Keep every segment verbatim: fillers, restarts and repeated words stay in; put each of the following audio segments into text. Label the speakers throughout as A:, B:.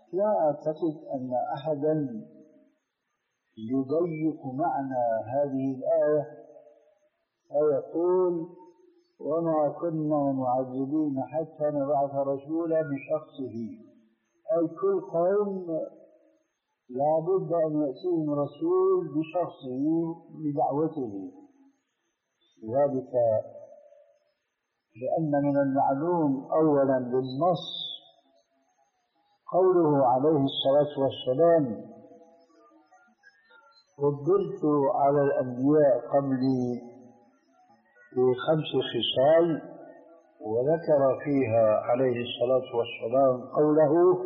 A: لا أعتقد أن أحدا يضيق معنى هذه الآية ويقول وما كنا معذبين حتى نبعث رسولا بشخصه، أي كل قوم لا بد أن يأتيهم رسول بشخصه بدعوته. ذلك لأن من المعلوم أولا بالنص قوله عليه الصلاة والسلام فضلت على الأنبياء قبلي بخمس خصال، وذكر فيها عليه الصلاة والسلام قوله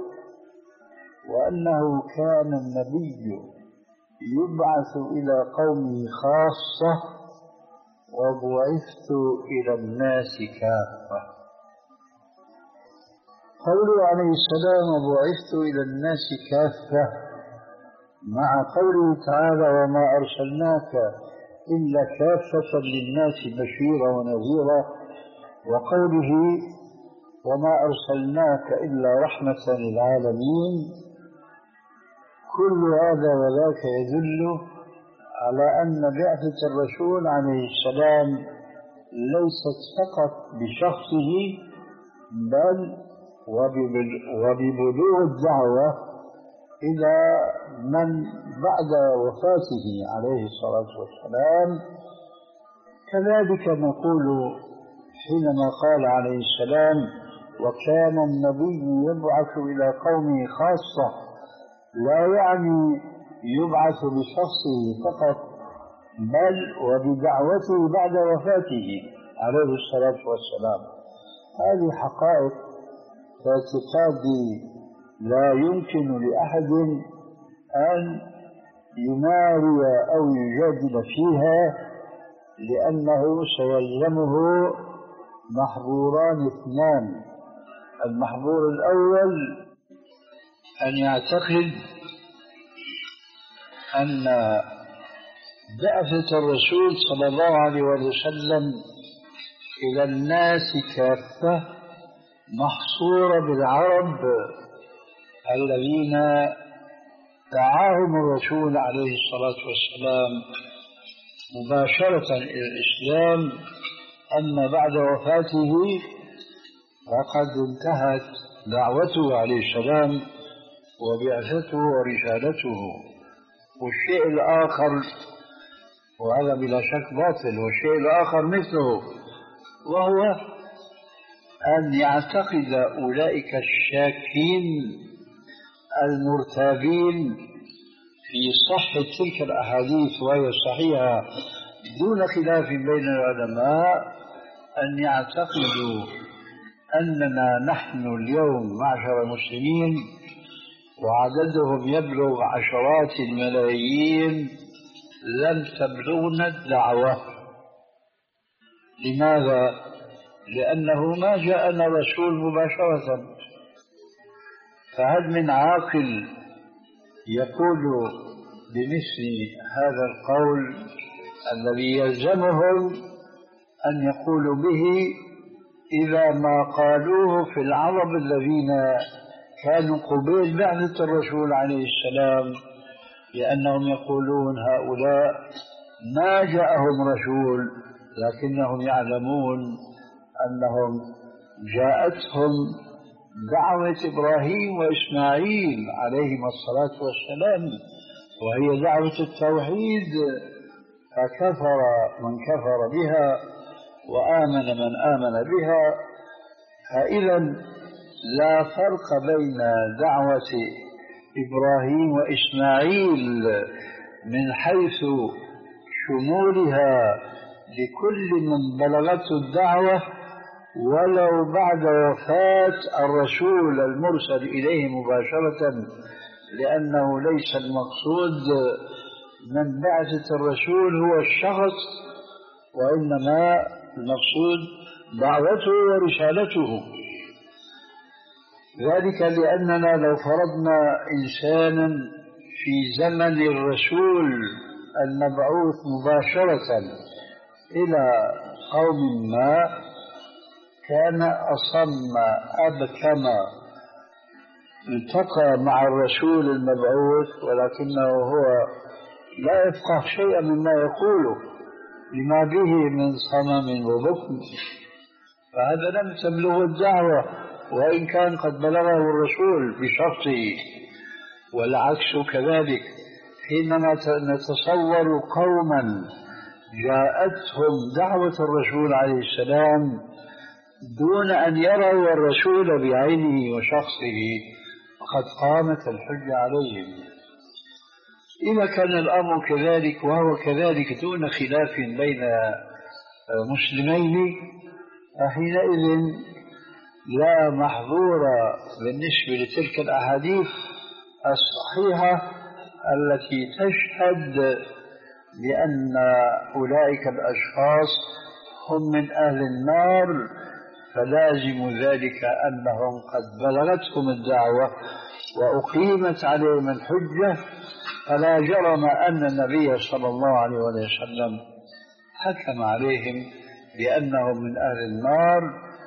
A: وأنه كان النبي يبعث إلى قومه خاصة وبعثت إلى الناس كافة. قوله عليه السلام وبعثت إلى الناس كافة مع قوله تعالى وما أرسلناك إلا كافة للناس بشيرا ونذيرا، وقوله وما أرسلناك إلا رحمة للعالمين، كل هذا وذاك يدل على أن بعثة الرسول عليه السلام ليست فقط بشخصه بل وببلوغ الدعوة إلى من بعد وفاته عليه الصلاة والسلام. كذلك نقول حينما قال عليه السلام وكان النبي يبعث إلى قومه خاصة، لا يعني يبعث بشخصه فقط بل وبدعوته بعد وفاته عليه الصلاة والسلام. هذه حقائق اعتقادي لا يمكن لأحد أن يماري أو يجادل فيها، لأنه سيلزمه محظوران اثنان. المحظور الأول أن يعتقد أن بعثة الرسول صلى الله عليه وسلم إلى الناس كافة محصورة بالعرب الذين دعاهم الرسول عليه الصلاة والسلام مباشرة إلى الإسلام، أما بعد وفاته فقد انتهت دعوته عليه السلام وبعثته ورسالته. والشيء الآخر، وهذا بلا شك باطل، والشيء الآخر مثله، وهو أن يعتقد أولئك الشاكين المرتابين في صحة تلك الأحاديث وهي صحيحة دون خلاف بين العلماء، أن يعتقدوا أننا نحن اليوم معشر المسلمين وعددهم يبلغ عشرات الملايين لم تبلغنا الدعوة. لماذا؟ لأنه ما جاءنا رسول مباشرة. فهل من عاقل يقول بمثل هذا القول الذي يلزمهم أن يقولوا به إذا ما قالوه في العرب الذين كانوا قبيل بعثة الرسول عليه السلام، لأنهم يقولون هؤلاء ما جاءهم رسول لكنهم يعلمون أنهم جاءتهم دعوة إبراهيم وإسماعيل عليهما الصلاة والسلام وهي دعوة التوحيد، فكفر من كفر بها وآمن من آمن بها. فإذا لا فرق بين دعوة إبراهيم وإسماعيل من حيث شمولها لكل من بلغته الدعوة ولو بعد وفاة الرسول المرسل إليه مباشرة، لأنه ليس المقصود من بعثة الرسول هو الشخص، وإنما المقصود دعوته ورسالته. ذلك لأننا لو فرضنا إنسانا في زمن الرسول المبعوث مباشرة إلى قوم ما كان أصم أبكم التقى مع الرسول المبعوث ولكنه هو لا يفقه شيئا مما يقوله لما به من صمم وبكم، فهذا لم تبلغه الدعوة وإن كان قد بلغه الرسول بشرطه. والعكس كذلك، حينما نتصور قوما جاءتهم دعوة الرسول عليه السلام دون أن يروا الرسول بعينه وشخصه فقد قامت الحجة عليهم. إذا كان الأمر كذلك وهو كذلك دون خلاف بين مسلمين فحينئذ لا محظور بالنسبة لتلك الأحاديث الصحيحة التي تشهد بأن أولئك الأشخاص هم من أهل النار، فلازم ذلك أنهم قد بلغتهم الدعوة وأقيمت عليهم الحجة، فلا جرم أن النبي صلى الله عليه وسلم حكم عليهم بأنهم من أهل النار.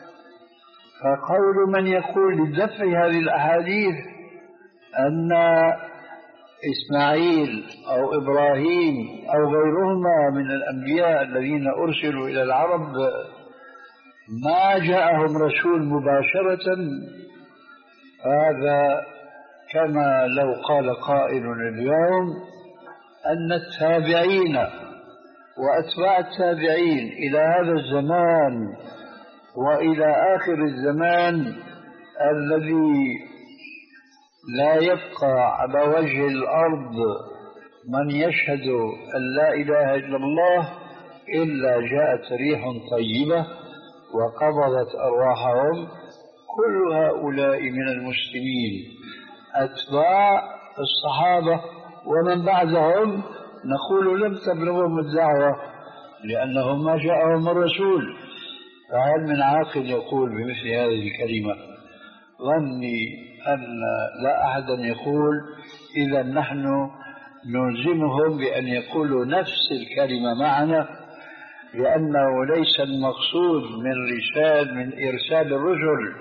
A: فقول من يقول لدفع هذه الأحاديث أن إسماعيل أو إبراهيم أو غيرهما من الأنبياء الذين أرسلوا إلى العرب ما جاءهم رسول مباشرة، هذا كما لو قال قائل اليوم أن التابعين وأتباع التابعين إلى هذا الزمان وإلى آخر الزمان الذي لا يبقى على وجه الأرض من يشهد أن لا إله إلا الله إلا جاءت ريح طيبة وقبضت أرواحهم، كل هؤلاء من المسلمين أتباع الصحابة ومن بعدهم نقول لم تبلغهم الدعوة لأنهم ما جاءهم الرسول. فهل من عاقل يقول بمثل هذه الكلمة؟ ظني أن لا أحد يقول إذا نحن نلزمهم بأن يقولوا نفس الكلمة معنا، لأنه ليس المقصود من رسال من إرسال الرسل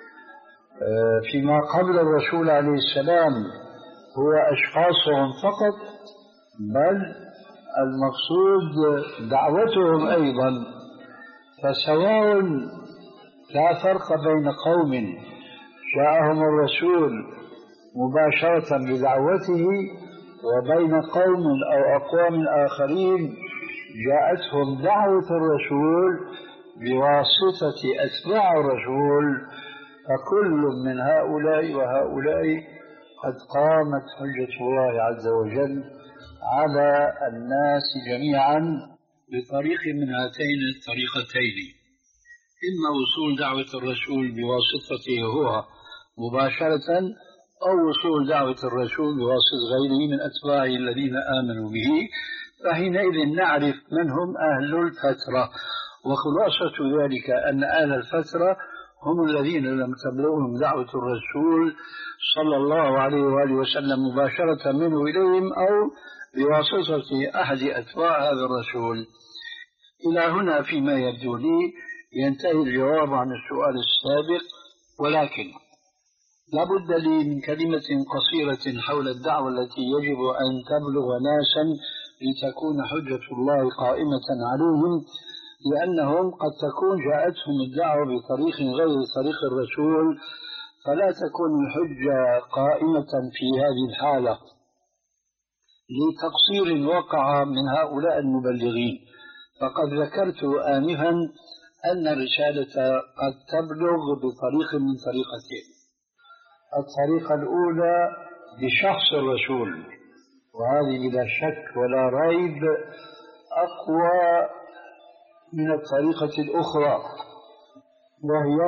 A: فيما قبل الرسول عليه السلام هو أشخاصهم فقط، بل المقصود دعوتهم أيضا. فسواء لا فرق بين قوم جاءهم الرسول مباشرة بدعوته وبين قوم أو أقوام آخرين جاءتهم دعوة الرسول بواسطة أتباع الرسول، فكل من هؤلاء وهؤلاء قد قامت حجة الله عز وجل على الناس جميعا بطريق من هاتين الطريقتين: إما وصول دعوة الرسول بواسطته هو مباشرة، أو وصول دعوة الرسول بواسطة غيره من أتباعه الذين آمنوا به، فحينئذ نعرف من هم أهل الفترة. وخلاصة ذلك أن أهل الفترة هم الذين لم تبلغهم دعوة الرسول صلى الله عليه وآله وسلم مباشرة منه إليهم أو بواسطة أحد أتباع هذا الرسول. إلى هنا فيما يبدو لي ينتهي الجواب عن السؤال السابق، ولكن لا بد لي من كلمة قصيرة حول الدعوة التي يجب أن تبلغ ناسا لتكون حجة الله قائمة عليهم، لأنهم قد تكون جاءتهم الدعوة بطريق غير طريق الرسول، فلا تكون الحجة قائمة في هذه الحالة لتقصير وقع من هؤلاء المبلغين. فقد ذكرت آنفا أن الرسالة قد تبلغ بطريق من طريقتين: الطريقة الأولى بشخص الرسول، وهذه بلا شك ولا ريب أقوى من الطريقة الأخرى، وهي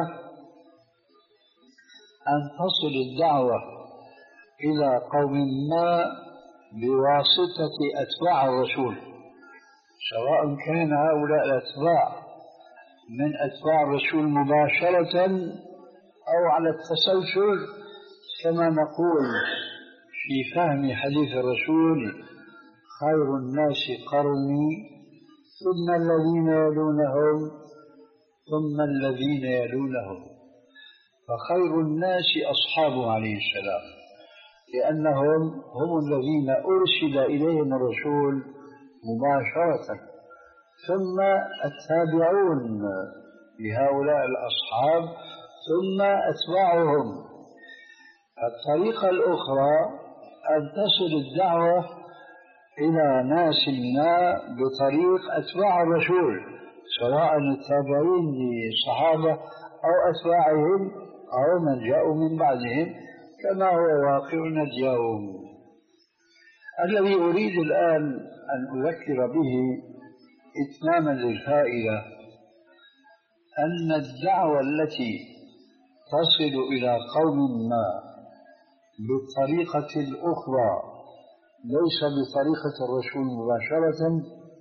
A: أن تصل الدعوة إلى قوم ما بواسطة أتباع الرسول، سواء كان هؤلاء الأتباع من أتباع الرسول مباشرة أو على التسلسل، كما نقول في فهم حديث الرسول: خير الناس قرني ثم الذين يلونهم ثم الذين يلونهم. فخير الناس أصحابه عليه السلام، لأنهم هم الذين أرسل إليهم الرسول مباشرة، ثم التابعون لهؤلاء الأصحاب، ثم أتباعهم. الطريقة الأخرى أن تصل الدعوة إلى ناس ما بطريق أتباع الرسول، سواء التابعين للصحابة أو أتباعهم أو من جاءوا من بعدهم، كما هو واقع اليوم. الذي أريد الآن أن أذكر به إتماما للفائدة أن الدعوة التي تصل إلى قوم ما بالطريقة الأخرى ليس بطريقة الرسول مباشرة،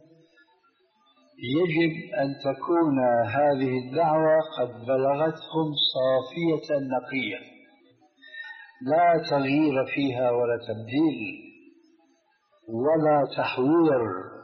A: يجب أن تكون هذه الدعوة قد بلغتهم صافية نقية، لا تغيير فيها ولا تبديل ولا تحوير،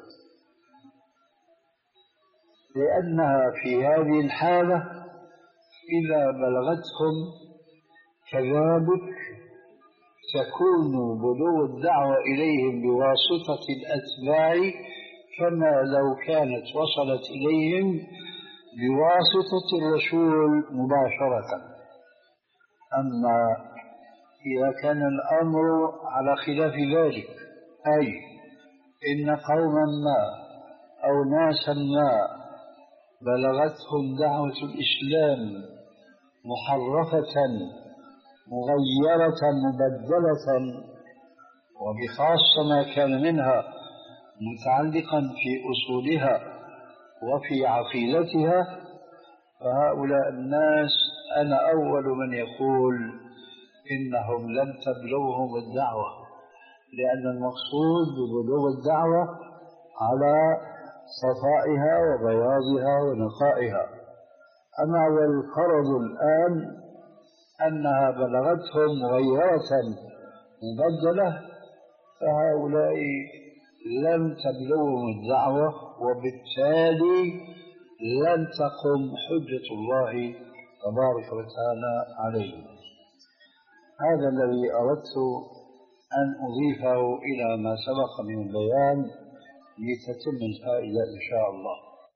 A: لأنها في هذه الحالة إذا بلغتهم كذلك تكون بلوغ الدعوة إليهم بواسطة الأتباع كما لو كانت وصلت إليهم بواسطة الرسول مباشرة. أما إذا كان الأمر على خلاف ذلك، أي إن قوما ما أو ناسا ما بلغتهم دعوة الإسلام محرفة مغيرة مبدلة، وبخاصة ما كان منها متعلقا في أصولها وفي عقيدتها، فهؤلاء الناس أنا أول من يقول إنهم لم تبلغهم الدعوة، لأن المقصود ببلوغ الدعوة على صفائها وبياضها ونقائها. أما والفرض الآن أنها بلغتهم مغيرة مبدلة، فهؤلاء لم تبلغهم الدعوة، وبالتالي لن تقم حجة الله تبارك وتعالى عليهم. هذا الذي أردت أن أضيفه إلى ما سبق من البيان لتتم الفائدة إن شاء الله.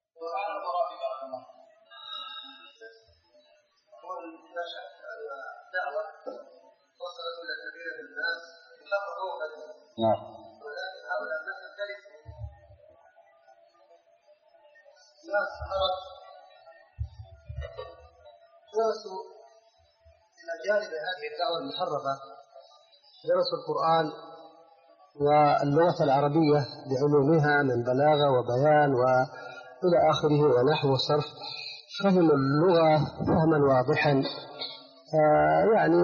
A: نعم.
B: ولكن هؤلاء الناس يختلفون. ناس عرب درسوا إلى جانب هذه الدعوة المحرفة، درسوا القرآن واللغة العربية بعلومها من بلاغة وبيان وإلى آخره ونحو وصرف، فهموا اللغة فهما واضحا، يعني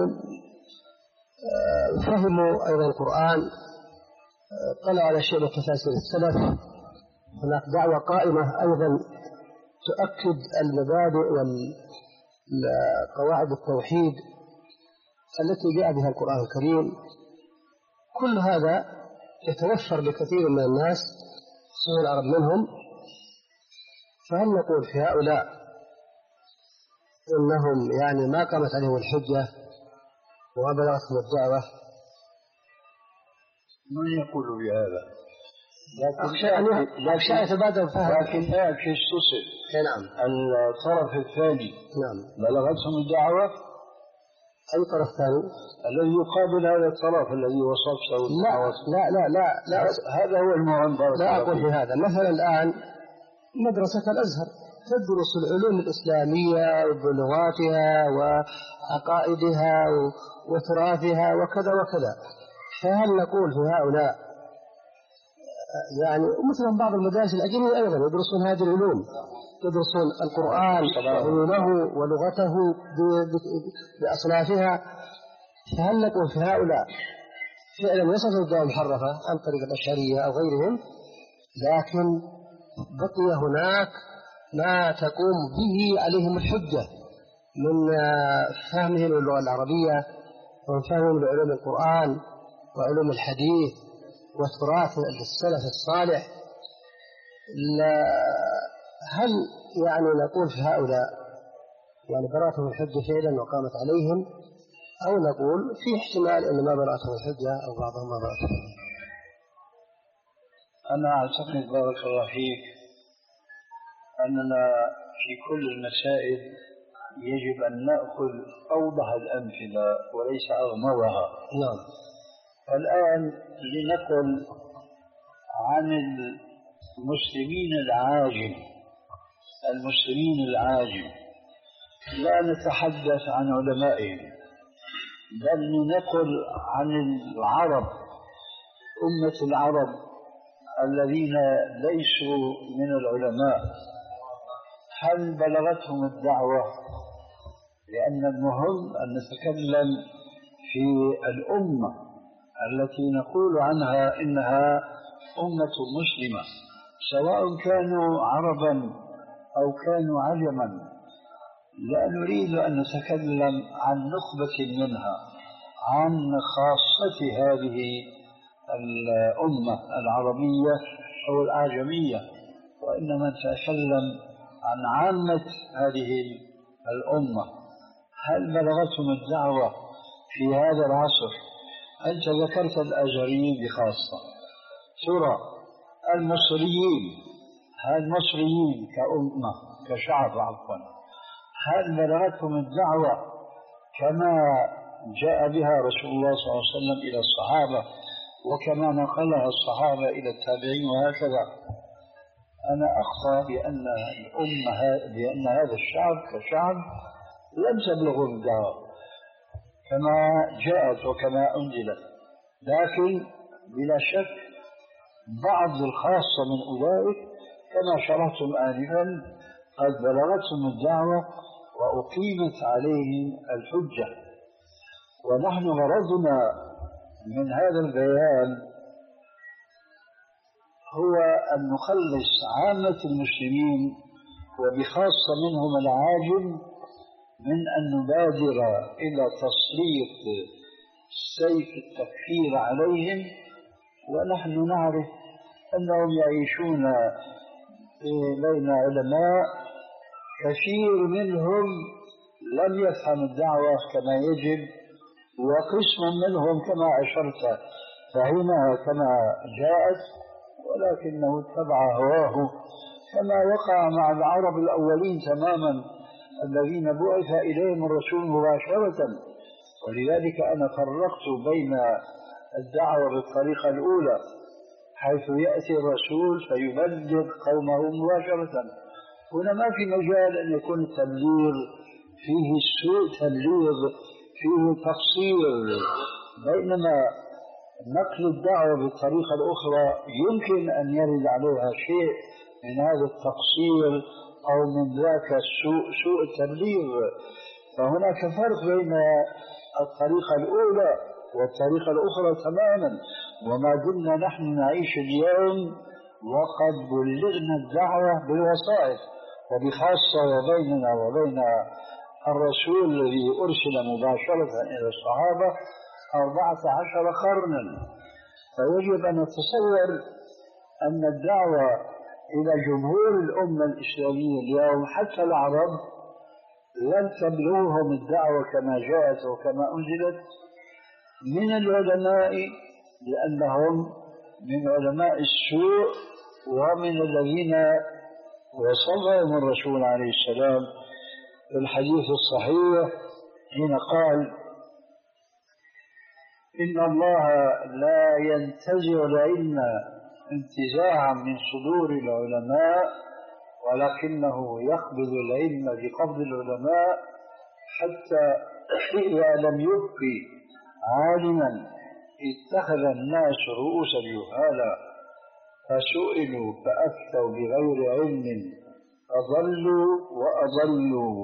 B: فهموا أيضا القرآن، طلعوا على شيء من تفاسير السلف. هناك دعوة قائمة أيضا تؤكد المبادئ والقواعد التوحيد التي جاء بها القرآن الكريم. كل هذا يتوفر لكثير من الناس خصوصا العرب منهم، فهل نقول في هؤلاء إنهم يعني ما قامت عليهم الحجة وما بلغتهم الدعوة؟
A: من يقول بهذا؟
B: أخشى يتبادل فهم.
A: لكن لا في استصل.
B: نعم.
A: الطرف الثاني
B: نعم
A: بلغتهم الدعوة.
B: أي طرف ثاني؟
A: الذي يقابل هذا الطرف الذي وصفته.
B: لا لا لا لا, لا.
A: هذا هو المهم.
B: لا أقول بهذا. مثلا الآن مدرسة الأزهر تدرس العلوم الإسلامية بلغاتها وعقائدها وتراثها وكذا وكذا، فهل نقول في هؤلاء يعني مثلا بعض المدارس الأجنبية أيضا يدرسون هذه العلوم، يدرسون القرآن وعلومه ولغته بأصنافها، فهل نقول في هؤلاء فعلا وصلوا الدعوة المحرفة عن طريق الأشعرية أو غيرهم، لكن بقي هناك ما تقوم به عليهم الحجة من فهمهم اللغة العربية ومن فهمهم لعلوم القرآن وعلوم الحديث وتراث السلف الصالح؟ هل يعني نقول في هؤلاء يعني برأتهم الحجة فعلا وقامت عليهم، أو نقول في احتمال أن ما برأتهم الحجة أو بعضهم ما برأتهم.
A: أنا أعتقد بارك الله فيك أننا في كل المسائل يجب أن نأخذ أوضح الأمثلة وليس أغمضها.
B: نعم.
A: الآن لنقل عن المسلمين العاجم المسلمين العاجم لا نتحدث عن علمائهم، بل نقل عن العرب، أمة العرب الذين ليسوا من العلماء. هل بلغتهم الدعوة؟ لأن المهم أن نتكلم في الأمة التي نقول عنها إنها أمة مسلمة، سواء كانوا عربا أو كانوا عجما. لا نريد أن نتكلم عن نخبة منها، عن خاصة هذه الأمة العربية أو الأعجمية، وإنما نتكلم عن عامة هذه الأمة. هل بلغتهم الدعوة في هذا العصر؟ أنت ذكرت الأزهريين بخاصة، ترى المصريين، هل المصريين كأمة كشعب عفوا هل بلغتهم الدعوة كما جاء بها رسول الله صلى الله عليه وسلم إلى الصحابة وكما نقلها الصحابة إلى التابعين وهكذا؟ أنا أخشى بأن الأمة بأن هذا الشعب كشعب لم تبلغه الدعوة كما جاءت وكما أنزلت، لكن بلا شك بعض الخاصة من أولئك كما شرحتم آنفا قد بلغتهم الدعوة وأقيمت عليهم الحجة. ونحن غرضنا من هذا البيان هو أن نخلص عامة المسلمين وبخاصة منهم العاجم من أن نبادر إلى تسليط سيف التكفير عليهم، ونحن نعرف أنهم يعيشون بين علماء كثير منهم لم يفهم الدعوة كما يجب، وقسم منهم كما أشرت فهمها كما جاءت ولكنه اتبع هواه كما وقع مع العرب الأولين تماما الذين بعث إليهم الرسول مباشرة. ولذلك أنا فرقت بين الدعوة بالطريقة الأولى حيث يأتي الرسول فيبلغ قومه مباشرة. هنا ما في مجال أن يكون التبليغ فيه سوء تبليغ، فيه تقصير، بينما نقل الدعوة بالطريقة الأخرى يمكن أن يرد عليها شيء من هذا التقصير أو من ذاك سوء, سوء التبليغ. فهناك فرق بين الطريقة الأولى والطريقة الأخرى تماما. وما دمنا نحن نعيش اليوم وقد بلغنا الدعوة بالوسائط، وبخاصة وبيننا وبين الرسول الذي أرسل مباشرة إلى الصحابة أربعة عشر قرنا، فيجب أن نتصور أن الدعوة إلى جمهور الأمة الإسلامية اليوم حتى العرب لم تبلغهم الدعوة كما جاءت وكما أنزلت من العلماء، لأنهم من علماء السوء ومن الذين وصفهم الرسول عليه السلام في الحديث الصحيح حين قال: إن الله لا ينتزع العلم انتزاعا من صدور العلماء، ولكنه يقبض العلم بقبض العلماء حتى إذا لم يبق عالما اتخذ الناس رؤوسا جهالا فسئلوا فأفتوا بغير علم فضلوا وأضلوا.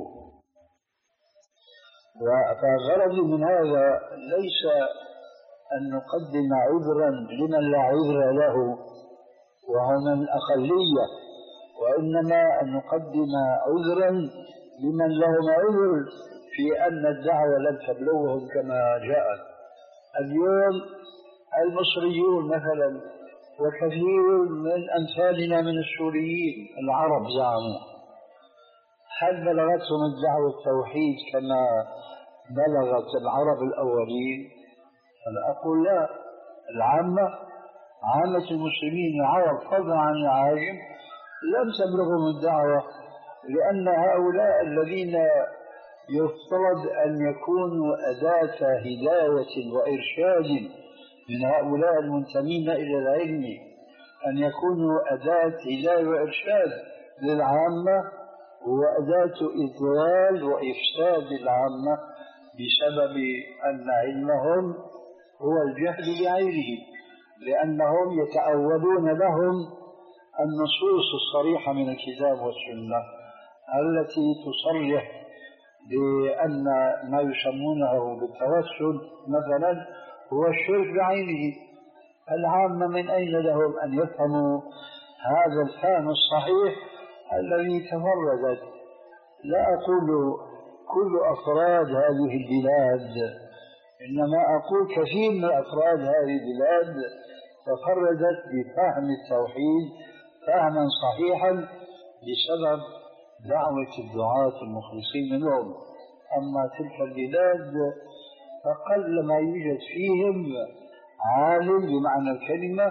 A: فغرضي من هذا ليس أن نقدم عذرا لمن لا عذر له وهو من الأقلية، وإنما أن نقدم عذرا لمن لهم عذر في أن الدعوة لم تبلغهم كما جاءت. اليوم المصريون مثلا وكثير من أمثالنا من السوريين العرب زعموا، هل بلغتهم الدعوة التوحيد كما بلغت العرب الأولين؟ أنا أقول لا. العامة، عامة المسلمين العرب فضلا عن العاجم، لم تبلغهم الدعوة، لأن هؤلاء الذين يفترض أن يكونوا أداة هداية وإرشاد من هؤلاء المنتمين إلى العلم، أن يكونوا أداة هداية وإرشاد للعامة، وأداة إضلال وإفساد العامة بسبب أن علمهم هو الجهل بعينه، لأنهم يتأولون لهم النصوص الصريحة من الكتاب والسنة التي تصرح بأن ما يسمونه بالتوسل مثلا هو الشرك بعينه. العامة من أين لهم أن يفهموا هذا الفهم الصحيح الذي تفردت؟ لا أقول كل أفراد هذه البلاد، إنما أقول كثير من أفراد هذه البلاد تفردت بفهم التوحيد فهما صحيحا بسبب دعوة الدعاة المخلصين منهم. أما تلك البلاد فقل ما يوجد فيهم عالم بمعنى الكلمة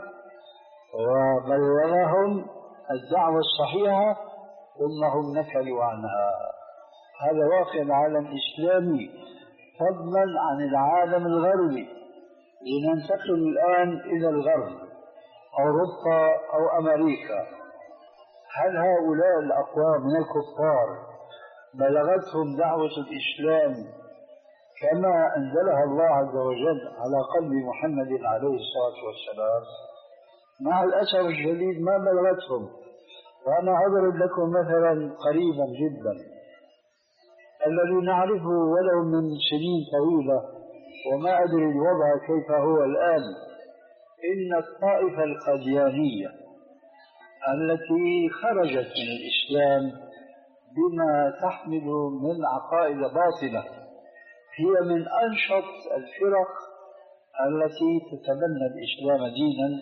A: وبلغهم الدعوة الصحيحة ثم هم نكلوا عنها. هذا واقع العالم الإسلامي فضلا عن العالم الغربي. لننتقل الآن إلى الغرب، أوروبا أو أمريكا. هل هؤلاء الأقوام من الكفار بلغتهم دعوة الإسلام كما أنزلها الله عز وجل على قلب محمد عليه الصلاة والسلام؟ مع الأسف الشديد ما بلغتهم. وأنا أضرب لكم مثلا قريبا جدا الذي نعرفه ولو من سنين طويلة، وما أدري الوضع كيف هو الآن. إن الطائفة القاديانية التي خرجت من الإسلام بما تحمل من عقائد باطلة هي من أنشط الفرق التي تتبنى الإسلام دينا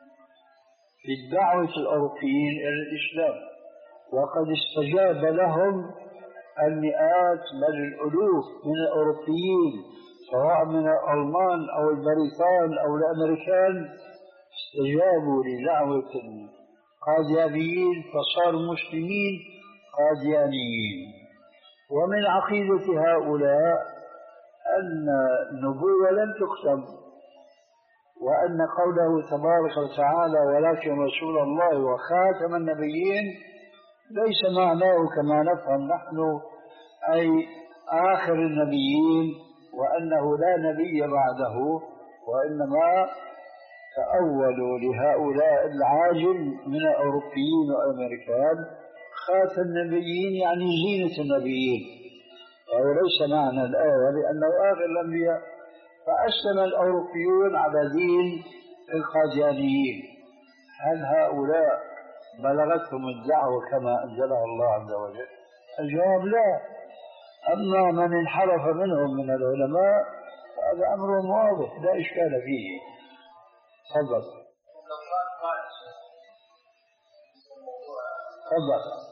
A: بالدعوة الأوروبيين إلى الإسلام، وقد استجاب لهم المئات بل الألوف من الأوروبيين سواء من الألمان أو البريطان أو الأمريكان، استجابوا لدعوة القاديانيين فصاروا مسلمين قاديانيين. ومن عقيدة هؤلاء أن النبوة لم تختم، وأن قوله تبارك وتعالى ولكن رسول الله وخاتم النبيين ليس معناه كما نفهم نحن أي آخر النبيين وأنه لا نبي بعده، وإنما تأولوا لهؤلاء العاجل من الأوروبيين والأمريكان خاتم النبيين يعني زينة النبيين، وليس معنى الآية لأنه آخر الأنبياء. فأسلم الأوروبيون على دين القاديانيين. هل هؤلاء بلغتهم الدعوة كما أنزلها الله عز وجل؟ الجواب لا. أما من انحرف منهم من العلماء هذا أمر واضح لا إشكال فيه. تفضل تفضل.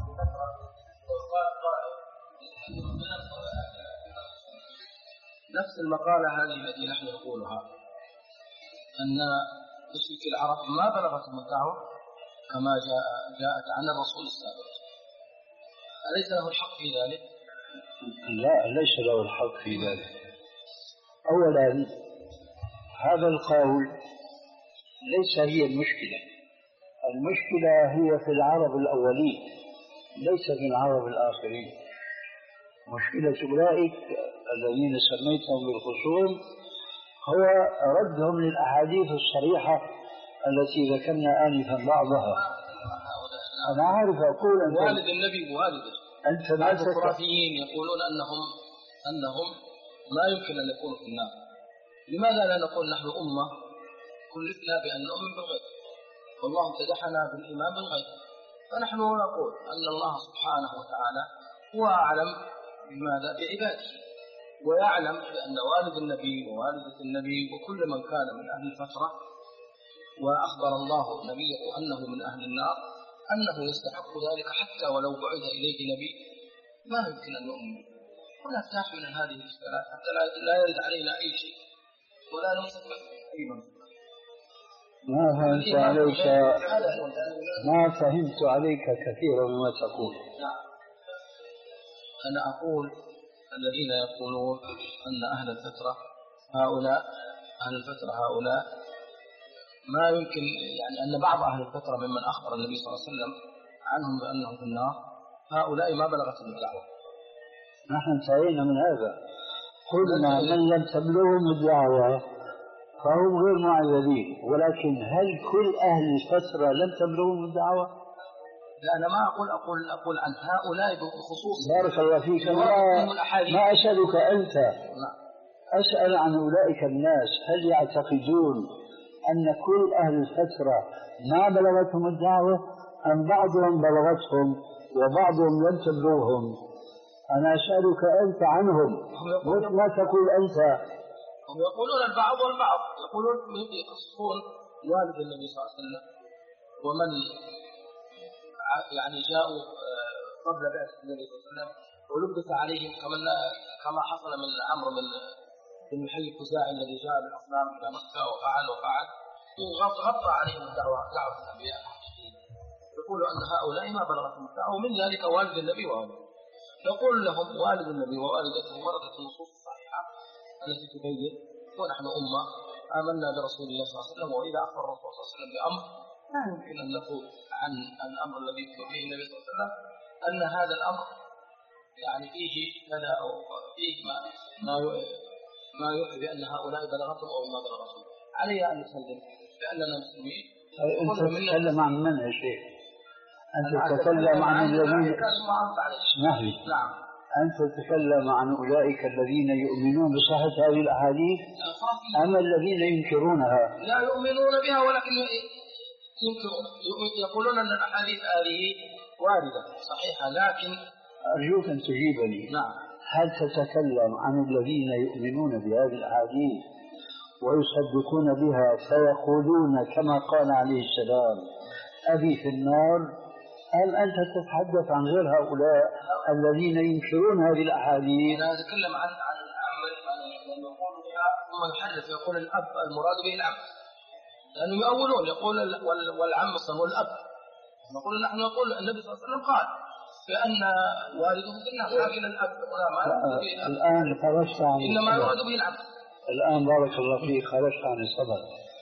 C: نفس المقالة هذه التي نحن نقولها أن مشرك العرب ما بلغتهم الدعوة كما جاء جاءت عن الرسول السابق، أليس له الحق في ذلك؟
A: لا، ليس له الحق في ذلك. أولا هذا القول ليس هي المشكلة. المشكلة هي في العرب الأولين ليس في العرب الآخرين. مشكلة أولئك الذين سميتهم بالخصوم هو ردهم للأحاديث الصريحة التي ذكرنا آنفا بعضها. أنا عارف أقول أنت
C: والد النبي ووالده.
A: أنت
C: بعض الخرافيين يقولون أنهم أنهم ما يمكن أن يكونوا في النار. لماذا لا نقول نحن أمة كلفنا بأن نؤمن بالغيب والله امتدحنا بالإيمان بالغيب؟ فنحن نقول أن الله سبحانه وتعالى هو أعلم بماذا بعباده، ويعلم بأن والد النبي ووالدة النبي وكل من كان من أهل الفترة وأخبر الله نبيه أنه من أهل النار أنه يستحق ذلك حتى ولو بعث إليه نبي ما يمكن أن نؤمن ونفتح من هذه الإشكالات حتى لا يرد علينا أي شيء ولا نمسك أي منطق.
A: ما فهمت عليك ما فهمت عليك كثيرا مما تقول.
C: أنا أقول الذين يقولون أن أهل الفترة هؤلاء أهل الفترة هؤلاء ما يمكن يعني أن بعض أهل الفترة ممن أخبر النبي صلى الله عليه وسلم عنهم بأنهم في النار هؤلاء ما بلغتهم الدعوة.
A: نحن انتهينا من هذا. قلنا من لم تبلغهم الدعوة فهم غير معذبين، ولكن هل كل أهل الفترة لم تبلغهم الدعوة؟
C: لا أنا ما أقول أقول أقول عن هؤلاء بخصوص.
A: بارك الله فيك. ما, ما أسألك أنت، أسأل عن أولئك الناس هل يعتقدون أن كل أهل الفترة ما بلغتهم الدعوة أم بعضهم بلغتهم وبعضهم لم تبلغهم؟ أنا أسألك أنت عنهم مثل ما تقول أنت.
C: هم يقولون البعض والبعض، يقولون يقصدون والد النبي صلى الله عليه وسلم ومن يعني جاءوا قبل بعثة النبي صلى الله عليه وسلم ولبس عليهم كما كما حصل من عمرو بن بن محي الخزاعي الذي جاء بالأصنام إلى مكة وفعل وفعل وغطى عليهم الدعوة دعوة الأنبياء. يقولوا أن هؤلاء ما بلغتهم الدعوة ومن ذلك والد النبي ووالده. نقول لهم والد النبي ووالدته وردت النصوص الصحيحة التي تبين ونحن أمة آمنا برسول الله صلى الله عليه وسلم، وإذا أخبر الرسول صلى الله عليه وسلم بأمر لا يمكن أن نقول عن الأمر الذي يكتب فيه النبي صلى الله عليه وسلم أن هذا الأمر يعني فيه كذا أو فيه ما ما ما يوحي بأن هؤلاء بلغتهم أو ما بلغتهم. علي أن نسلم لأننا مسلمين.
A: أنت تتكلم عن من يا شيخ؟ أنت تتكلم عن الذين اسمح لي.
C: نعم.
A: أنت تتكلم عن أولئك الذين يؤمنون بصحة هذه الأحاديث أم الذين ينكرونها؟
C: لا يؤمنون بها ولكن ينكرون، يقولون أن الأحاديث هذه واردة صحيحة لكن.
A: أرجوك أن تجيبني.
C: نعم.
A: هل تتكلم عن الذين يؤمنون بهذه الأحاديث ويصدقون بها فيقولون كما قال عليه السلام أبي في النار، أم أنت تتحدث عن غير هؤلاء الذين ينكرون هذه الأحاديث؟
C: أنا أتكلم عن عن العم من يقول بها ثم يحرف يقول الأب المراد به العم، لأنهم يؤولون يقول والعم هو الأب. نقول نحن نقول النبي صلى الله عليه وسلم قال بأن والده في النار لكن الأب ما
A: الآن خرجت عن
C: إنما يراد به العم.
A: الآن بارك الله فيك خرجت عن الصدد.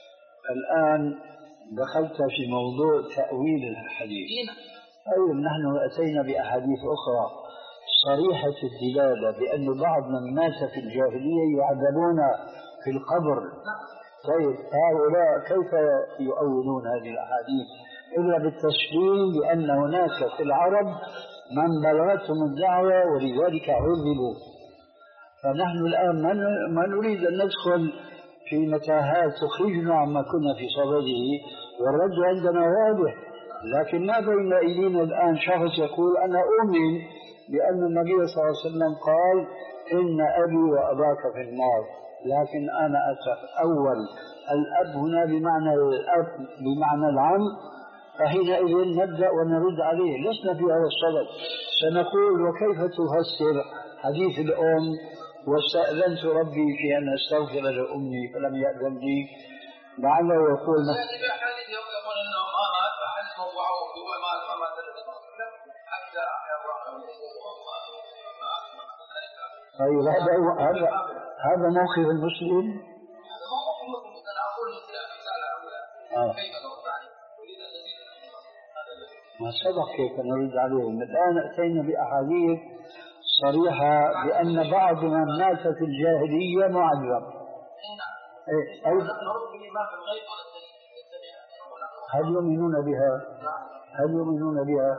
A: الآن دخلت في موضوع تأويل الحديث. أيضا نحن أتينا بأحاديث أخرى صريحة الدلالة بأن بعض من مات في الجاهلية يعذبون في القبر. طيب هؤلاء كيف يؤولون هذه الأحاديث إلا بالتسليم بأن هناك في العرب من بلغتهم الدعوة ولذلك عذبوا. فنحن الآن ما نريد أن ندخل في متاهات تخرجنا عما كنا في صدده، والرد عندنا واضح. لكن ما بين أيدينا الآن شخص يقول أنا أؤمن بأن النبي صلى الله عليه وسلم قال إن أبي وأباك في النار، لكن أنا أتأول الأب هنا بمعنى الأب بمعنى العم، فحينئذ نبدأ ونرد عليه. لسنا في هذا الصدد. سنقول وكيف تفسر حديث الأم واستأذنت ربي في أن أستغفر لأمي فلم يأذن لي، لعله يقول طيب هذا هذا هذا موقف المسلم. آه. ما سبق كيف نرد عليهم. الآن أتينا بأحاديث صريحة بأن بعض من مات في الجاهلية معذب. أي هل يؤمنون بها؟ هل يؤمنون بها؟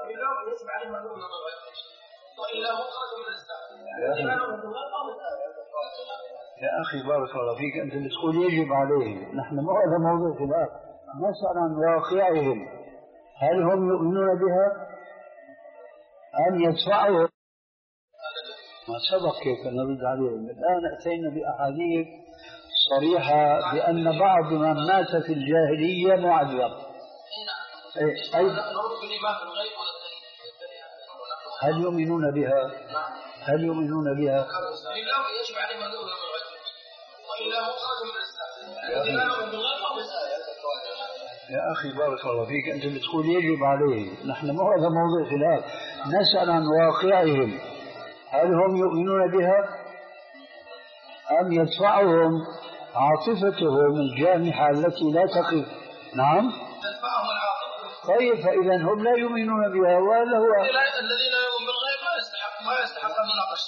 A: يا أخي بارك الله فيك أنت بتقول يجب عليهم. نحن ما هذا موضوع خلاف، نسأل عن واقعهم. هل هم يؤمنون بها أم يدفعوا؟ ما سبق كيف نرد عليهم. الآن أتينا بأحاديث صريحة بأن بعض من مات في الجاهلية معذب. أي هل يؤمنون بها؟ هل يؤمنون بها؟
C: يجب عليهم أن يؤمنوا بالغيب وإلا هم خرجوا من الإسلام الذي لا يؤمن بالغيب فهو
A: يا أخي بارك الله فيك، أنت بتقول يجب عليهم، نحن ما هذا موضوع خلاف، نسأل عن واقعهم، هل هم يؤمنون بها أم يدفعهم عاطفتهم الجامحة التي لا تقف؟ نعم.
C: تدفعهم العاطفة.
A: طيب فإذا هم لا يؤمنون بها ولا هو
C: الذي لا يؤمن بالغيب ما يستحق ما يستحق المناقشة.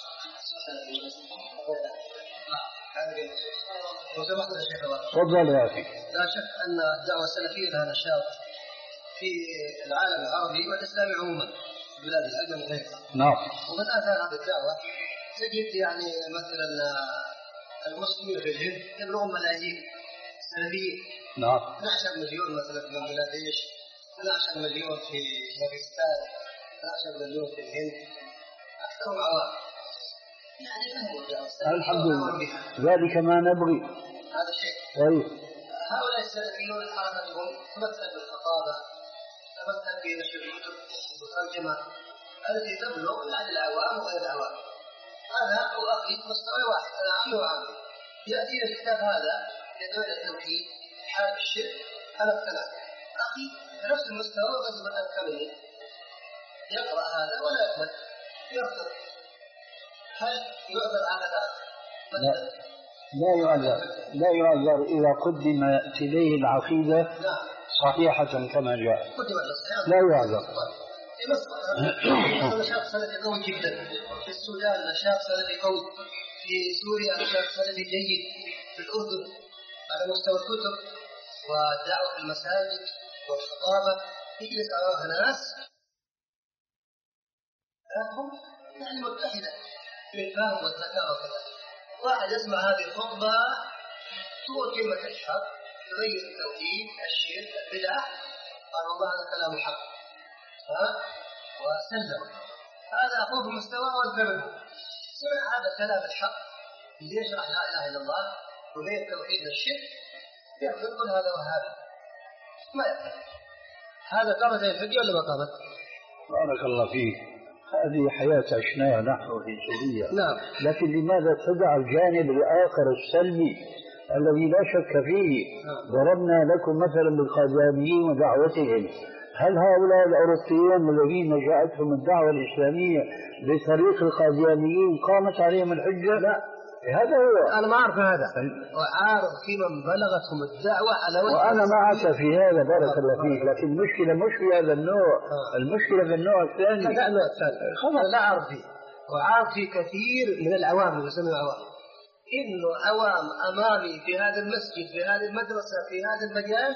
A: تفضل يا أخي.
B: لا شك أن الدعوة السلفية لها نشاط في العالم العربي والإسلامي عموما بلاد العلم وغيرها.
A: نعم.
B: ومن آثار هذه الدعوة تجد يعني مثلا المسلمين في الهند يبلغون ملايين سلفيين.
A: نعم.
B: اثنا عشر مليون مثلا في بنغلاديش، اثنا عشر مليون في باكستان، اثنا عشر مليون في الهند، أكثرهم عوام. يعني فهموا الدعوة.
A: الحمد لله. ذلك ما نبغي.
B: هذا شيء.
A: طيب.
B: هؤلاء السلفيون حركتهم تمثل بالخطابة، تمثل في نشر الكتب والترجمة التي تبلغ عن العوام وغير العوام. هذا هو أخي مستوى واحد، أنا عامل وعامل. يأتي الكتاب هذا يدعو إلى التوحيد، حال الشرك، هذا الكلام. أخي بنفس المستوى غصب عن كمله يقرأ هذا ولا يقبل، يرفض. هل يعذر هذا؟
A: لا. لا يعذر، لا يعذر إذا قدمت إليه العقيدة صحيحة كما جاء. لا يعذر.
B: في مصر نشاط سلفي قوي جدا، في السودان نشاط سلفي قوي، في سوريا نشاط سلفي جيد، في الأردن على مستوى الكتب والدعوة في المساجد والخطابة يجلس على ناس هم يعني متحدة في الفهم والذكاء وكذا. واحد يسمع هذه الخطبة تقول كلمة الحق، تغير التوحيد، الشرك، البدعة، قال والله هذا كلام حق، ها وسلم. هذا أخوه في مستوى والكبر سمع هذا كلام الحق اللي يشرح لا إله إلا الله وغير التوحيد والشرك، يقول هذا وهذا ما يفهم. هذا قامت الحجة ولا ما قامت؟
A: بارك الله فيك. هذه حياة عشناها نحن في سوريا.
B: نعم.
A: لكن لماذا تدع الجانب الآخر السلبي الذي لا شك فيه؟
B: نعم.
A: ضربنا لكم مثلا بالقاديانيين ودعوتهم. هل هؤلاء الأوروبيون الذين جاءتهم الدعوة الإسلامية بطريق القاديانيين قامت عليهم الحجة؟
B: لا.
A: هذا هو.
B: أنا ما أعرف هذا، وعارف في من بلغتهم الدعوة على وجه.
A: وأنا معك في هذا بارك الله فيك، لكن المشكلة مش في هذا النوع، المشكلة في النوع الثاني.
B: لا النوع الثاني خلاص لا أعرف فيه، وعارف في كثير من العوام اللي يسمى عوام، إنه عوام أمامي في هذا المسجد في هذه المدرسة في هذا المجال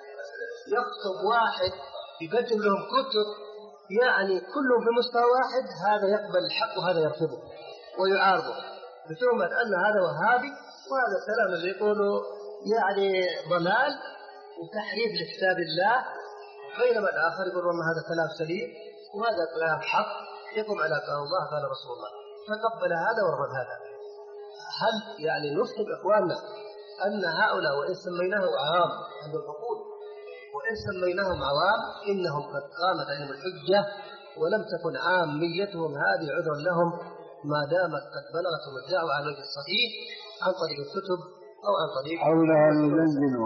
B: يخطب واحد يقدم لهم كتب يعني كلهم في مستوى واحد، هذا يقبل الحق وهذا يرفضه ويعارضه بتهمة أن هذا وهابي وهذا الكلام اللي يقولوا يعني ضلال وتحريف لكتاب الله، بينما الآخر يقول والله هذا كلام سليم وهذا كلام حق يقوم على قال الله قال رسول الله، فقبل هذا ورفض هذا. هل يعني نفهم إخواننا أن هؤلاء وإن سميناهم عوام عند العقول وإن سميناهم عوام إنهم قد قامت عليهم الحجة ولم تكن عاميتهم هذه عذرا لهم ما دامت قد بلغتهم الدعوة على الوجه الصحيح عن طريق الكتب أو عن طريق
A: حولها نزلزل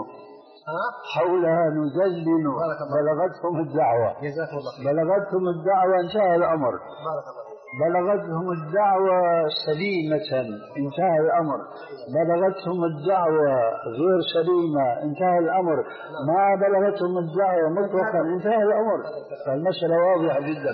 A: حولها نزلزل بلغتهم الدعوة.
B: جزاكم الله خير.
A: بلغتهم الدعوة انتهى الأمر.
B: بارك الله فيك.
A: بلغتهم الدعوة سليمة انتهى الأمر، بلغتهم الدعوة غير سليمة انتهى الأمر، ما بلغتهم الدعوة مطلقا انتهى الأمر. فالمسألة واضحة جدا.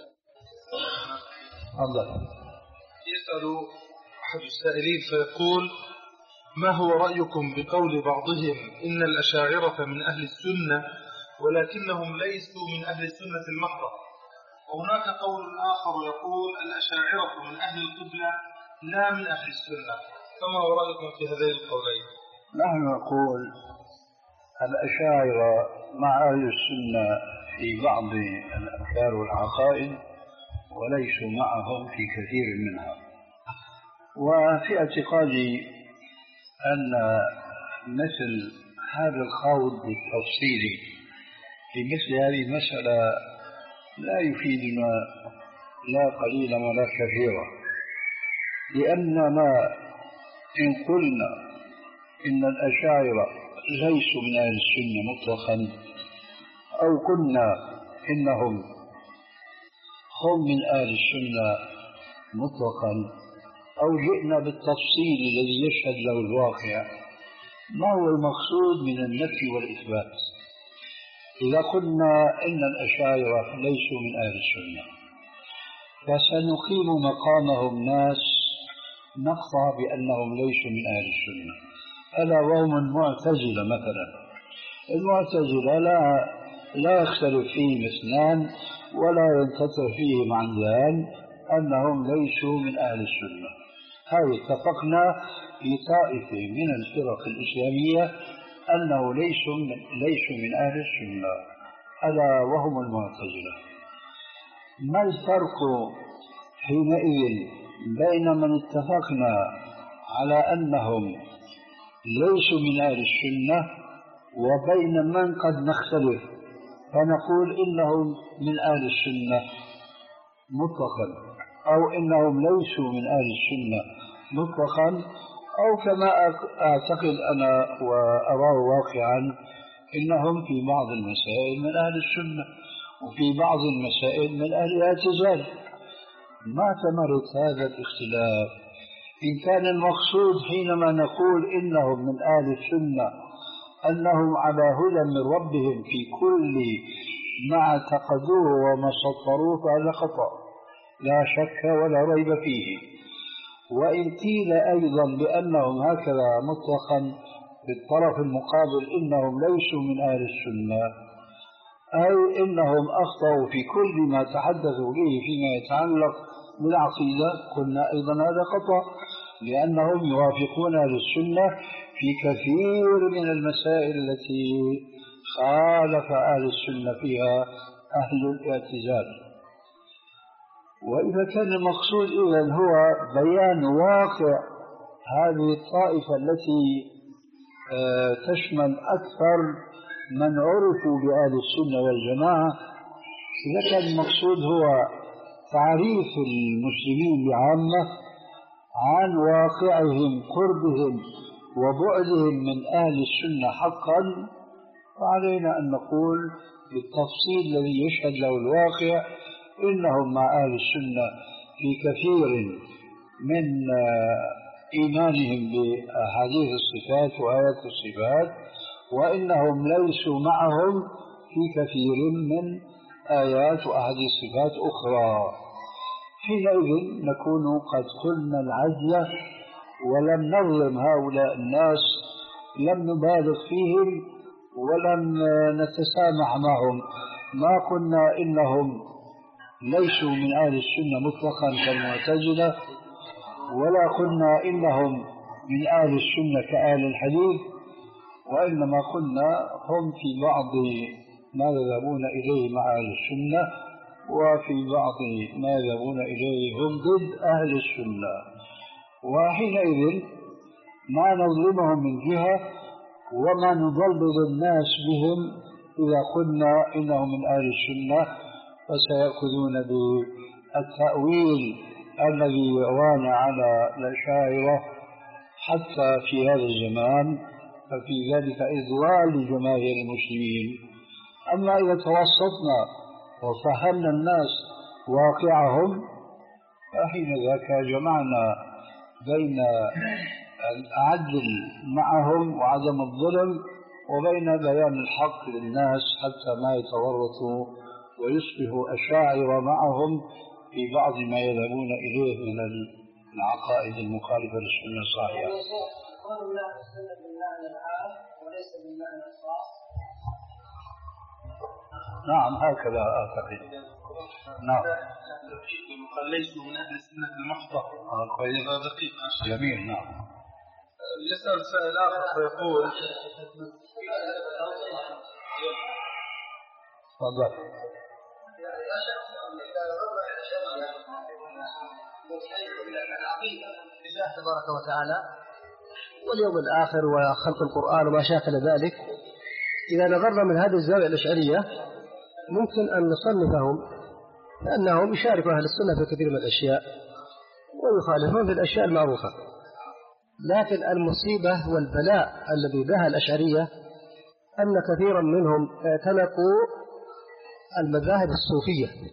A: الله.
D: يسأل أحد السائلين فيقول: ما هو رأيكم بقول بعضهم إن الأشاعرة من أهل السنة ولكنهم ليسوا من أهل السنة المحضة، وهناك قول آخر يقول الأشاعرة من أهل القبلة لا من أهل السنة، فما هو رأيكم في هذين القولين؟
A: نحن نقول الأشاعرة مع أهل السنة في بعض الأفكار والعقائد وليسوا معهم في كثير منها. وفي اعتقادي أن مثل هذا الخوض بالتفصيل في مثل هذه المسألة لا يفيدنا لا قليلا ولا كثيرا، لأننا إن قلنا إن الأشاعرة ليسوا من أهل السنة مطلقا، أو قلنا إنهم هم من أهل السنة مطلقا، أو جئنا بالتفصيل الذي يشهد له الواقع، ما هو المقصود من النفي والإثبات؟ إذا قلنا إن الأشاعرة ليسوا من أهل السنة فسنقيم مقامهم ناس نقطع بأنهم ليسوا من أهل السنة، ألا وهم المعتزلة مثلا. المعتزلة لا لا يختلف فيهم اثنان ولا ينتفع فيهم عندان أنهم ليسوا من أهل السنة. هذه اتفقنا في طائفة من الفرق الإسلامية أنه ليسوا من, ليسوا من أهل السنة، ألا وهم المعتزلة. ما الفرق حينئذ بين من اتفقنا على أنهم ليسوا من أهل السنة وبين من قد نختلف فنقول إنهم من أهل السنة مطلقا، أو إنهم ليسوا من أهل السنة مطلقا، أو كما أعتقد أنا وأراه واقعا إنهم في بعض المسائل من أهل السنة وفي بعض المسائل من أهل الاعتزال؟ ما ثمرة هذا الاختلاف؟ إن كان المقصود حينما نقول إنهم من أهل السنة أنهم على هدى من ربهم في كل ما اعتقدوه وما سطروه فهذا خطأ لا شك ولا ريب فيه. وإن قيل أيضا بأنهم هكذا مطلقا بالطرف المقابل إنهم ليسوا من أهل السنة، أي إنهم أخطأوا في كل ما تحدثوا به فيما يتعلق بالعقيدة، قلنا أيضا هذا خطأ، لأنهم يوافقون أهل السنة في كثير من المسائل التي خالف أهل السنة فيها أهل الاعتزال. وإذا كان المقصود إذن هو بيان واقع هذه الطائفة التي تشمل أكثر من عرفوا بأهل السنة والجماعة، إذا كان المقصود هو تعريف المسلمين بعامة عن واقعهم قربهم وبعدهم من أهل السنة حقا، فعلينا أن نقول بالتفصيل الذي يشهد له الواقع إنهم مع أهل السنة في كثير من إيمانهم بأحاديث الصفات وآيات الصفات، وإنهم ليسوا معهم في كثير من آيات وأحاديث صفات أخرى. حينئذ نكون قد قلنا العدل ولم نظلم هؤلاء الناس، لم نبالغ فيهم ولم نتسامح معهم. ما قلنا إنهم ليسوا من أهل السنة مطلقا كالمعتزلة، ولا قلنا إنهم من أهل السنة كأهل الحديث، وإنما قلنا هم في بعض ما يذهبون إليه مع أهل السنة، وفي بعض ما يذهبون إليه هم ضد أهل السنة. وحينئذ ما نظلمهم من جهة وما نضلل الناس بهم إذا قلنا إنهم من أهل السنة، فسيأخذون بالتأويل الذي يوان على الأشاعرة حتى في هذا الزمان، ففي ذلك إضلال لجماهير المسلمين. أما إذا توسطنا وفهمنا الناس واقعهم فحين ذاك جمعنا بين العدل معهم وعدم الظلم وبين بيان الحق للناس حتى ما يتورطوا ويصبحوا أشاعرة معهم في بعض ما يذهبون إليه من العقائد المخالفة للسنة الصحيحة.
E: قالوا لا السنة بالمعنى العام وليس بالمعنى الخاص.
A: نعم هكذا أعتقد. نعم.
D: قال ليسوا من أهل السنة المحضة.
A: آه كويس.
D: دقيق.
A: جميل. نعم.
D: يسأل سائل آخر فيقول.
A: تفضل.
B: الله تبارك وتعالى واليوم الآخر وخلق القرآن وما شاكل ذلك، إذا نظرنا من هذه الزاوية الأشعرية ممكن أن نصنفهم لأنهم يشاركوا أهل السنة في كثير من الأشياء ويخالفون في الأشياء المعروفة. لكن المصيبة والبلاء الذي بها الأشعرية أن كثيرا منهم اعتنقوا المذاهب الصوفية.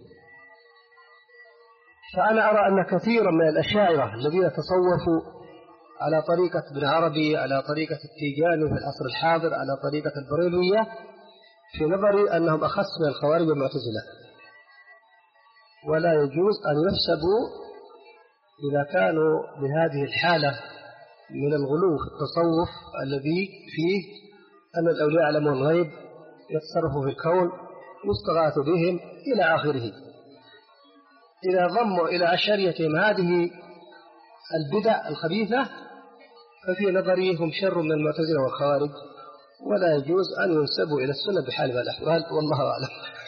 B: فأنا أرى أن كثيرا من الأشاعرة الذين تصوفوا على طريقة ابن عربي، على طريقة التيجاني في العصر الحاضر، على طريقة البريلوية، في نظري أنهم أخص من الخوارج والمعتزلة، ولا يجوز أن يحسبوا إذا كانوا بهذه الحالة من الغلو في التصوف الذي فيه أن الأولياء يعلمون الغيب، يتصرفوا في الكون، يستغاث بهم إلى آخره. إذا ضموا إلى عشريتهم هذه البدع الخبيثة ففي نظري هم شر من المعتزلة والخوارج، ولا يجوز أن ينسبوا إلى السنة بحال من الأحوال، والله أعلم.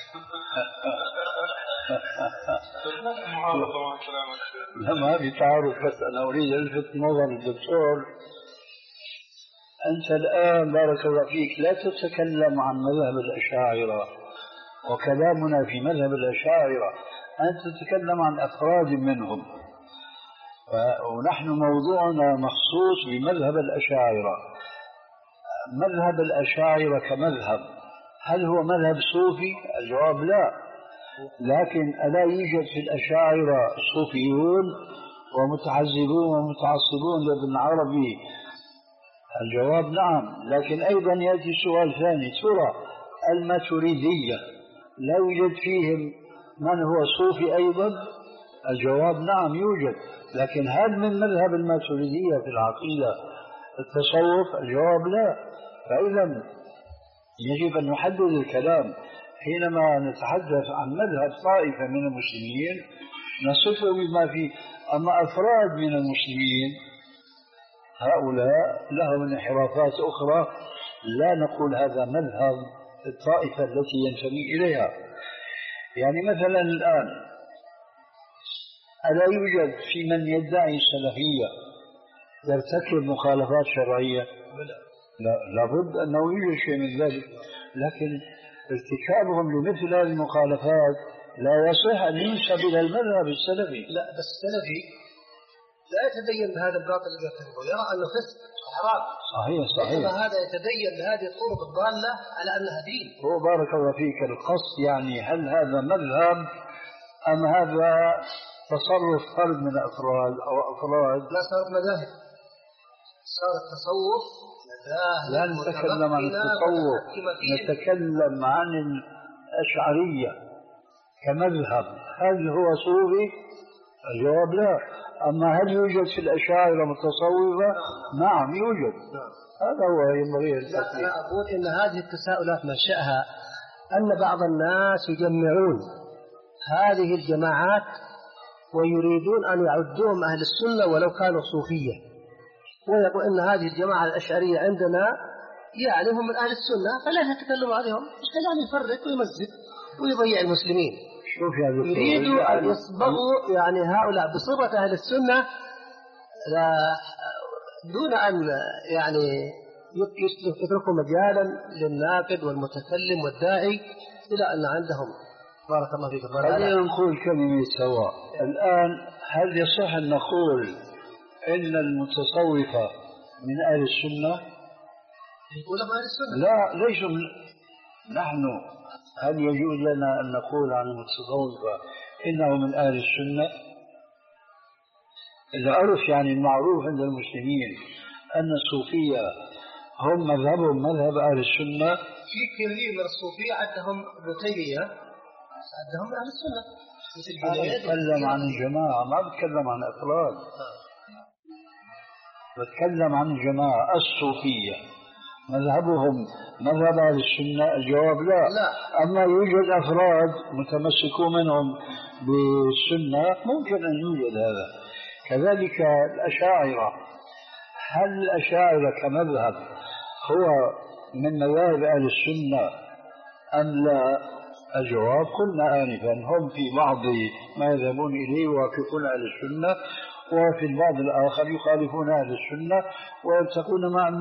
A: لا ما في تعارض، بس أنا أريد ألفت نظر الدكتور. أنت الآن بارك الله فيك لا تتكلم عن مذهب الأشاعرة، وكلامنا في مذهب الأشاعرة أنت تتكلم عن أفراد منهم، ونحن موضوعنا مخصوص بمذهب الأشاعرة. مذهب الأشاعرة كمذهب هل هو مذهب صوفي؟ الجواب لا. لكن ألا يوجد في الأشاعرة صوفيون ومتعذبون ومتعصبون لابن عربي؟ الجواب نعم. لكن أيضا يأتي سؤال ثاني، ترى الماتريدية لا يوجد فيهم من هو صوفي أيضا؟ الجواب نعم يوجد. لكن هل من مذهب الماتريدية في العقيدة التصوف؟ الجواب لا. فإذا يجب أن نحدد الكلام. حينما نتحدث عن مذهب طائفة من المسلمين نصفه بما فيه، أما أفراد من المسلمين هؤلاء لهم انحرافات أخرى، لا نقول هذا مذهب الطائفة التي ينتمي إليها. يعني مثلا الآن ألا يوجد في من يدعي السلفية يرتكب مخالفات شرعية؟ لا، لابد أنه يوجد شيء من ذلك، لكن ارتكابهم لمثل هذه المخالفات لا يصح أن ينسب إلى المذهب السلفي.
B: لا، بس السلفي لا يتدين بهذا الباطل الذي يرتكبه، يرى أنه فسق حرام.
A: صحيح صحيح.
B: هذا يتدين بهذه الطرق الضالة على أنها دين.
A: هو بارك الله فيك القصد يعني هل هذا مذهب أم هذا تصرف فرد من أفراد أو أفراد؟
B: لا، صارت مذاهب، صار التصوف
A: لا نتكلم عن التصوف، نتكلم عن الأشعرية كمذهب. هل هو صوفي؟ الجواب لا. أما هل يوجد في الأشاعرة متصوفة؟ نعم يوجد. هذا هو ينبغي التسليم.
B: أنا أقول إن هذه التساؤلات منشأها أن بعض الناس يجمعون هذه الجماعات ويريدون أن يعدوهم أهل السنة ولو كانوا صوفية، ويقول إن هذه الجماعة الأشعرية عندنا يعني هم من أهل السنة فلا يتكلموا عليهم، يعني يفرق ويمزق ويضيع المسلمين.
A: شوف يا دكتور،
B: يريدوا أن يصبغوا يعني هؤلاء بصفة أهل السنة دون أن يعني يتركوا مجالا للناقد والمتكلم والداعي إلى أن عندهم بارك الله فيك.
A: خلينا نقول كلمة سواء الآن. هل يصح أن نقول إن المتصوفة من أهل السنة؟
B: يقول أهل السنة؟
A: لا، ليسوا من... نحن هل يجوز لنا أن نقول عن المتصوفة إنه من أهل السنة؟ العرف يعني المعروف عند المسلمين أن الصوفية هم مذهبهم مذهب أهل السنة.
B: في كثير من الصوفية عندهم ابن تيمية عندهم أهل السنة.
A: أنا بتكلم عن الجماعة، ما بتكلم عن أفراد. بتكلم عن الجماعة الصوفية مذهبهم مذهب أهل السنة. الجواب لا.
B: لا.
A: أما يوجد أفراد متمسكون منهم بالسنة ممكن أن يوجد هذا. كذلك الأشاعرة، هل الأشاعرة كمذهب هو من مذاهب أهل السنة أم لا؟ الجواب قلنا آنفا هم في بعض ما يذهبون إليه ويوافقون أهل السنة، وفي البعض الآخر يخالفون أهل السنة ويلتقون مع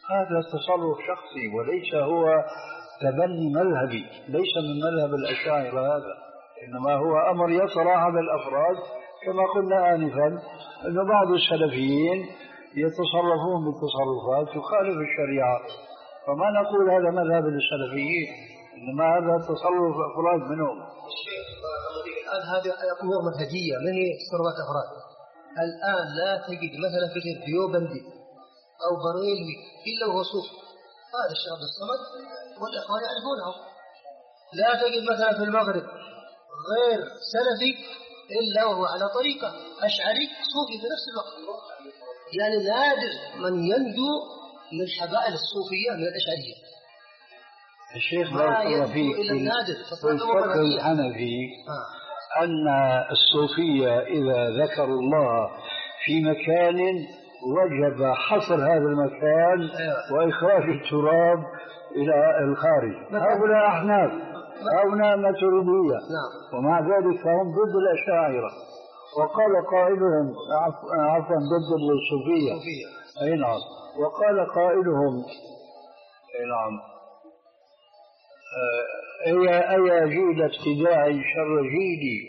A: هذا تصرف شخصي وليس هو تبني مذهبي، ليس من مذهب الأشاعرة هذا، إنما هو أمر يطرأ على الأفراد كما قلنا آنفا أن بعض السلفيين يتصرفون بتصرفات تخالف الشريعة، فما نقول هذا مذهب السلفيين، إنما هذا تصرف أفراد منهم.
B: الآن هذه أمور منهجية من تصرفات أفراد. الآن لا تجد مثلا في ديوبندي أو بريلوي إلا وهو صوفي، هذا الشيخ عبد الصمد والإخوان يعرفونه. لا تجد مثلا في المغرب غير سلفي إلا وهو على طريقة أشعري صوفي في نفس الوقت. يعني نادر من ينجو من حبائل الصوفية من الأشعرية.
A: الشيخ بارك الله فيك في الفقه الحنفي أن الصوفية إذا ذكروا الله في مكان وجب حصر هذا المكان وإخراج التراب إلى الخارج. هؤلاء أحناف، هؤلاء ماتريدية، ومع ذلك فهم ضد الأشاعرة. وقال قائلهم عفوا ضد الصوفية، أي نعم، وقال قائلهم أي نعم أيا جيل ابتداع شر جيلي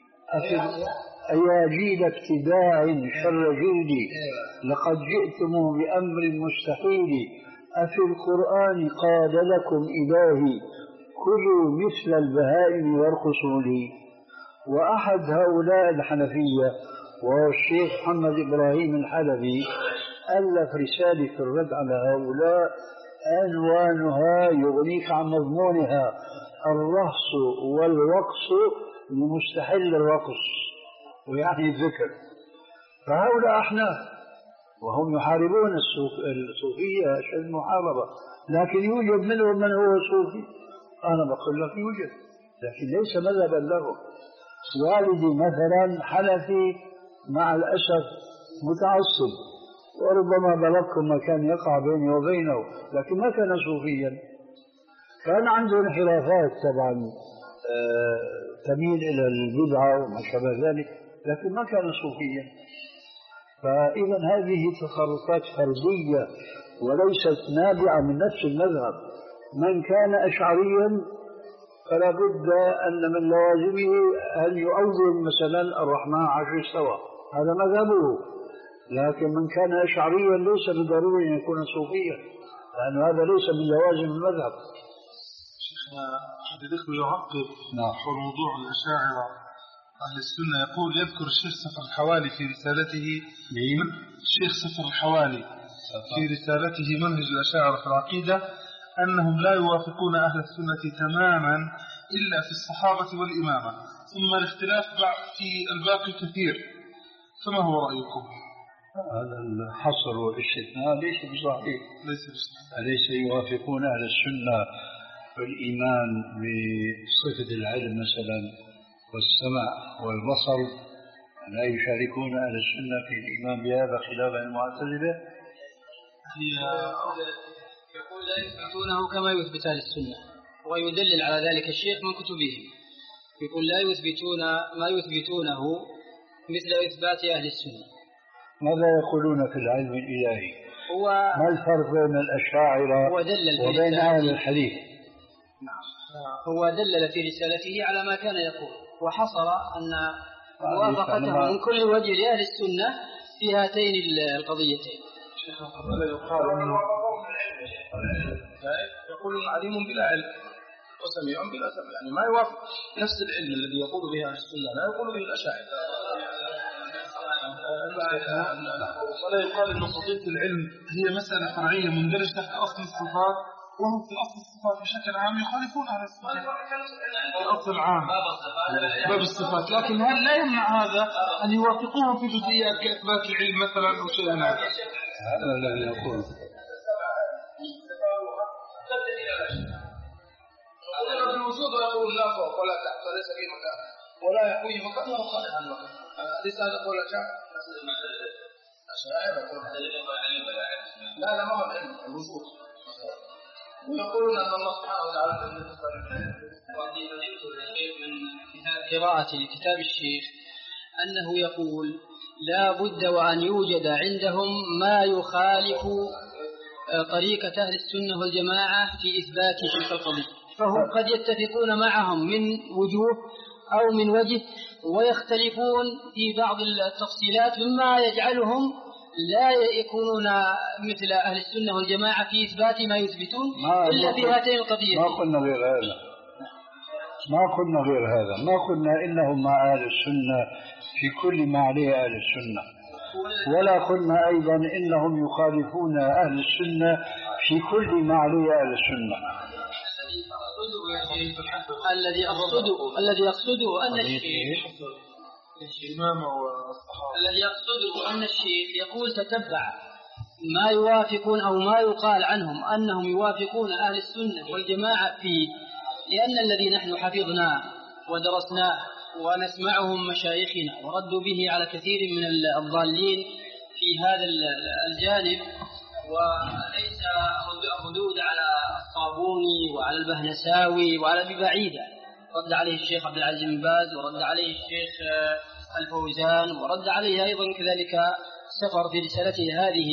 A: أيا جيل ابتداع شر جيلي لقد جئتم بأمر مستحيل أفي القرآن قال لكم إلهي كلوا مثل البهائم وارقصوا لي. وأحد هؤلاء الحنفية وهو الشيخ محمد إبراهيم الحلبي ألف رسالة في الرد على هؤلاء عنوانها يغنيك عن مضمونها: الرقص والوقص لمستحل الرقص، ويعني الذكر. فهؤلاء أحناف وهم يحاربون الصوفية أشد محاربة، لكن يوجد منهم من هو صوفي، أنا بقول لك يوجد، لكن ليس مذهبا لهم. والدي مثلا حنفي مع الأسف متعصب، وربما بلغكم ما كان يقع بيني وبينه، لكن ما كان صوفيا، كان عنده انحرافات طبعا آه تميل إلى البدعة وما شابه ذلك، لكن ما كان صوفيا. فإذا هذه تصرفات فردية وليست نابعة من نفس المذهب. من كان أشعريا فلا بد أن من لوازمه أن يؤول مثلا الرحمن عشر استوى، هذا مذهبه، لكن من كان أشعريا ليس بالضروري أن يكون صوفيا، لأن هذا ليس من لوازم المذهب.
D: شيخنا حديث يعقب حول موضوع الأشاعرة أهل السنة، يقول يذكر الشيخ سفر الحوالي في رسالته الشيخ سفر الحوالي في رسالته منهج الأشاعرة في العقيدة أنهم لا يوافقون أهل السنة تماما إلا في الصحابة والإمامة، ثم الاختلاف في الباقي كثير، فما هو رأيكم؟
A: هذا الحصر والاستثناء ليس بصحيح، أليس يوافقون أهل السنة والإيمان بصفة العلم مثلا والسمع والبصر، لا يشاركون أهل السنة في الإيمان بهذا خلافا المعتزلة؟
C: هي يقول لا يثبتونه كما يثبت أهل السنة، ويدلل على ذلك الشيخ من كتبهم، يقول لا يثبتون ما يثبتونه مثل إثبات أهل السنة.
A: ماذا يقولون في العلم الإلهي؟
C: هو
A: ما الفرق بين الأشاعرة وبين أهل الحديث؟
C: نعم، هو دلل في رسالته على ما كان يقول، وحصر أن موافقته من كل وجه لأهل السنة في هاتين القضيتين.
F: يقول عليم بلا علم وسميع بلا سمع، يعني ما يوافق نفس العلم الذي يقول به أهل السنة لا يقول به الأشاعرة.
D: ولا يقال أن قضية العلم هي مسألة فرعية مندرجة تحت أصل الصفات، وهم في أصل الصفات بشكل عام يخالفون على الصفات في أصل عام باب الصفات، لكن هل لا يمنع هذا أن يوافقوهم في جزئيات كإثبات العلم مثلا أو شيء هذا؟
A: هذا الذي يقول
F: أولا بالوجود ويقول لا فوق ولا تحت وليس في مكان ولا يحويه مكان ولا خارج عن مكان، ليس هذا قول الشاعر. لا لا ما هو العلم الوجود، ويقولون أن الله سبحانه وتعالى
C: من قراءة لكتاب الشيخ أنه يقول لا بد وأن يوجد عندهم ما يخالف
G: طريقة أهل السنة والجماعة في إثبات تلك القضية، فهم قد يتفقون معهم من وجوه أو من وجه، ويختلفون في بعض التفصيلات مما يجعلهم لا يكونون مثل أهل السنة والجماعة في إثبات ما يثبتون إلا في هاتين القضيتين.
A: ما قلنا غير هذا، ما قلنا غير هذا، ما قلنا إنهم مع أهل السنة في كل ما عليه أهل السنة، ولا قلنا أيضا إنهم يخالفون أهل السنة في كل ما عليه أهل السنة.
G: الذي يقصده الذي يقصده أن الشيخ الذي يقصده أن الشيخ يقول تتبع ما يوافقون أو ما يقال عنهم أنهم يوافقون أهل السنة والجماعة فيه، لأن الذي نحن حفظناه ودرسناه ونسمعهم مشايخنا وردوا به على كثير من الضالين في هذا الجانب، وليس ردود على الصابوني وعلى البهنساوي وعلى ببعيدة، رد عليه الشيخ عبد العزيز بن باز ورد عليه الشيخ الفوزان ورد عليه أيضا كذلك سفر في رسالته هذه.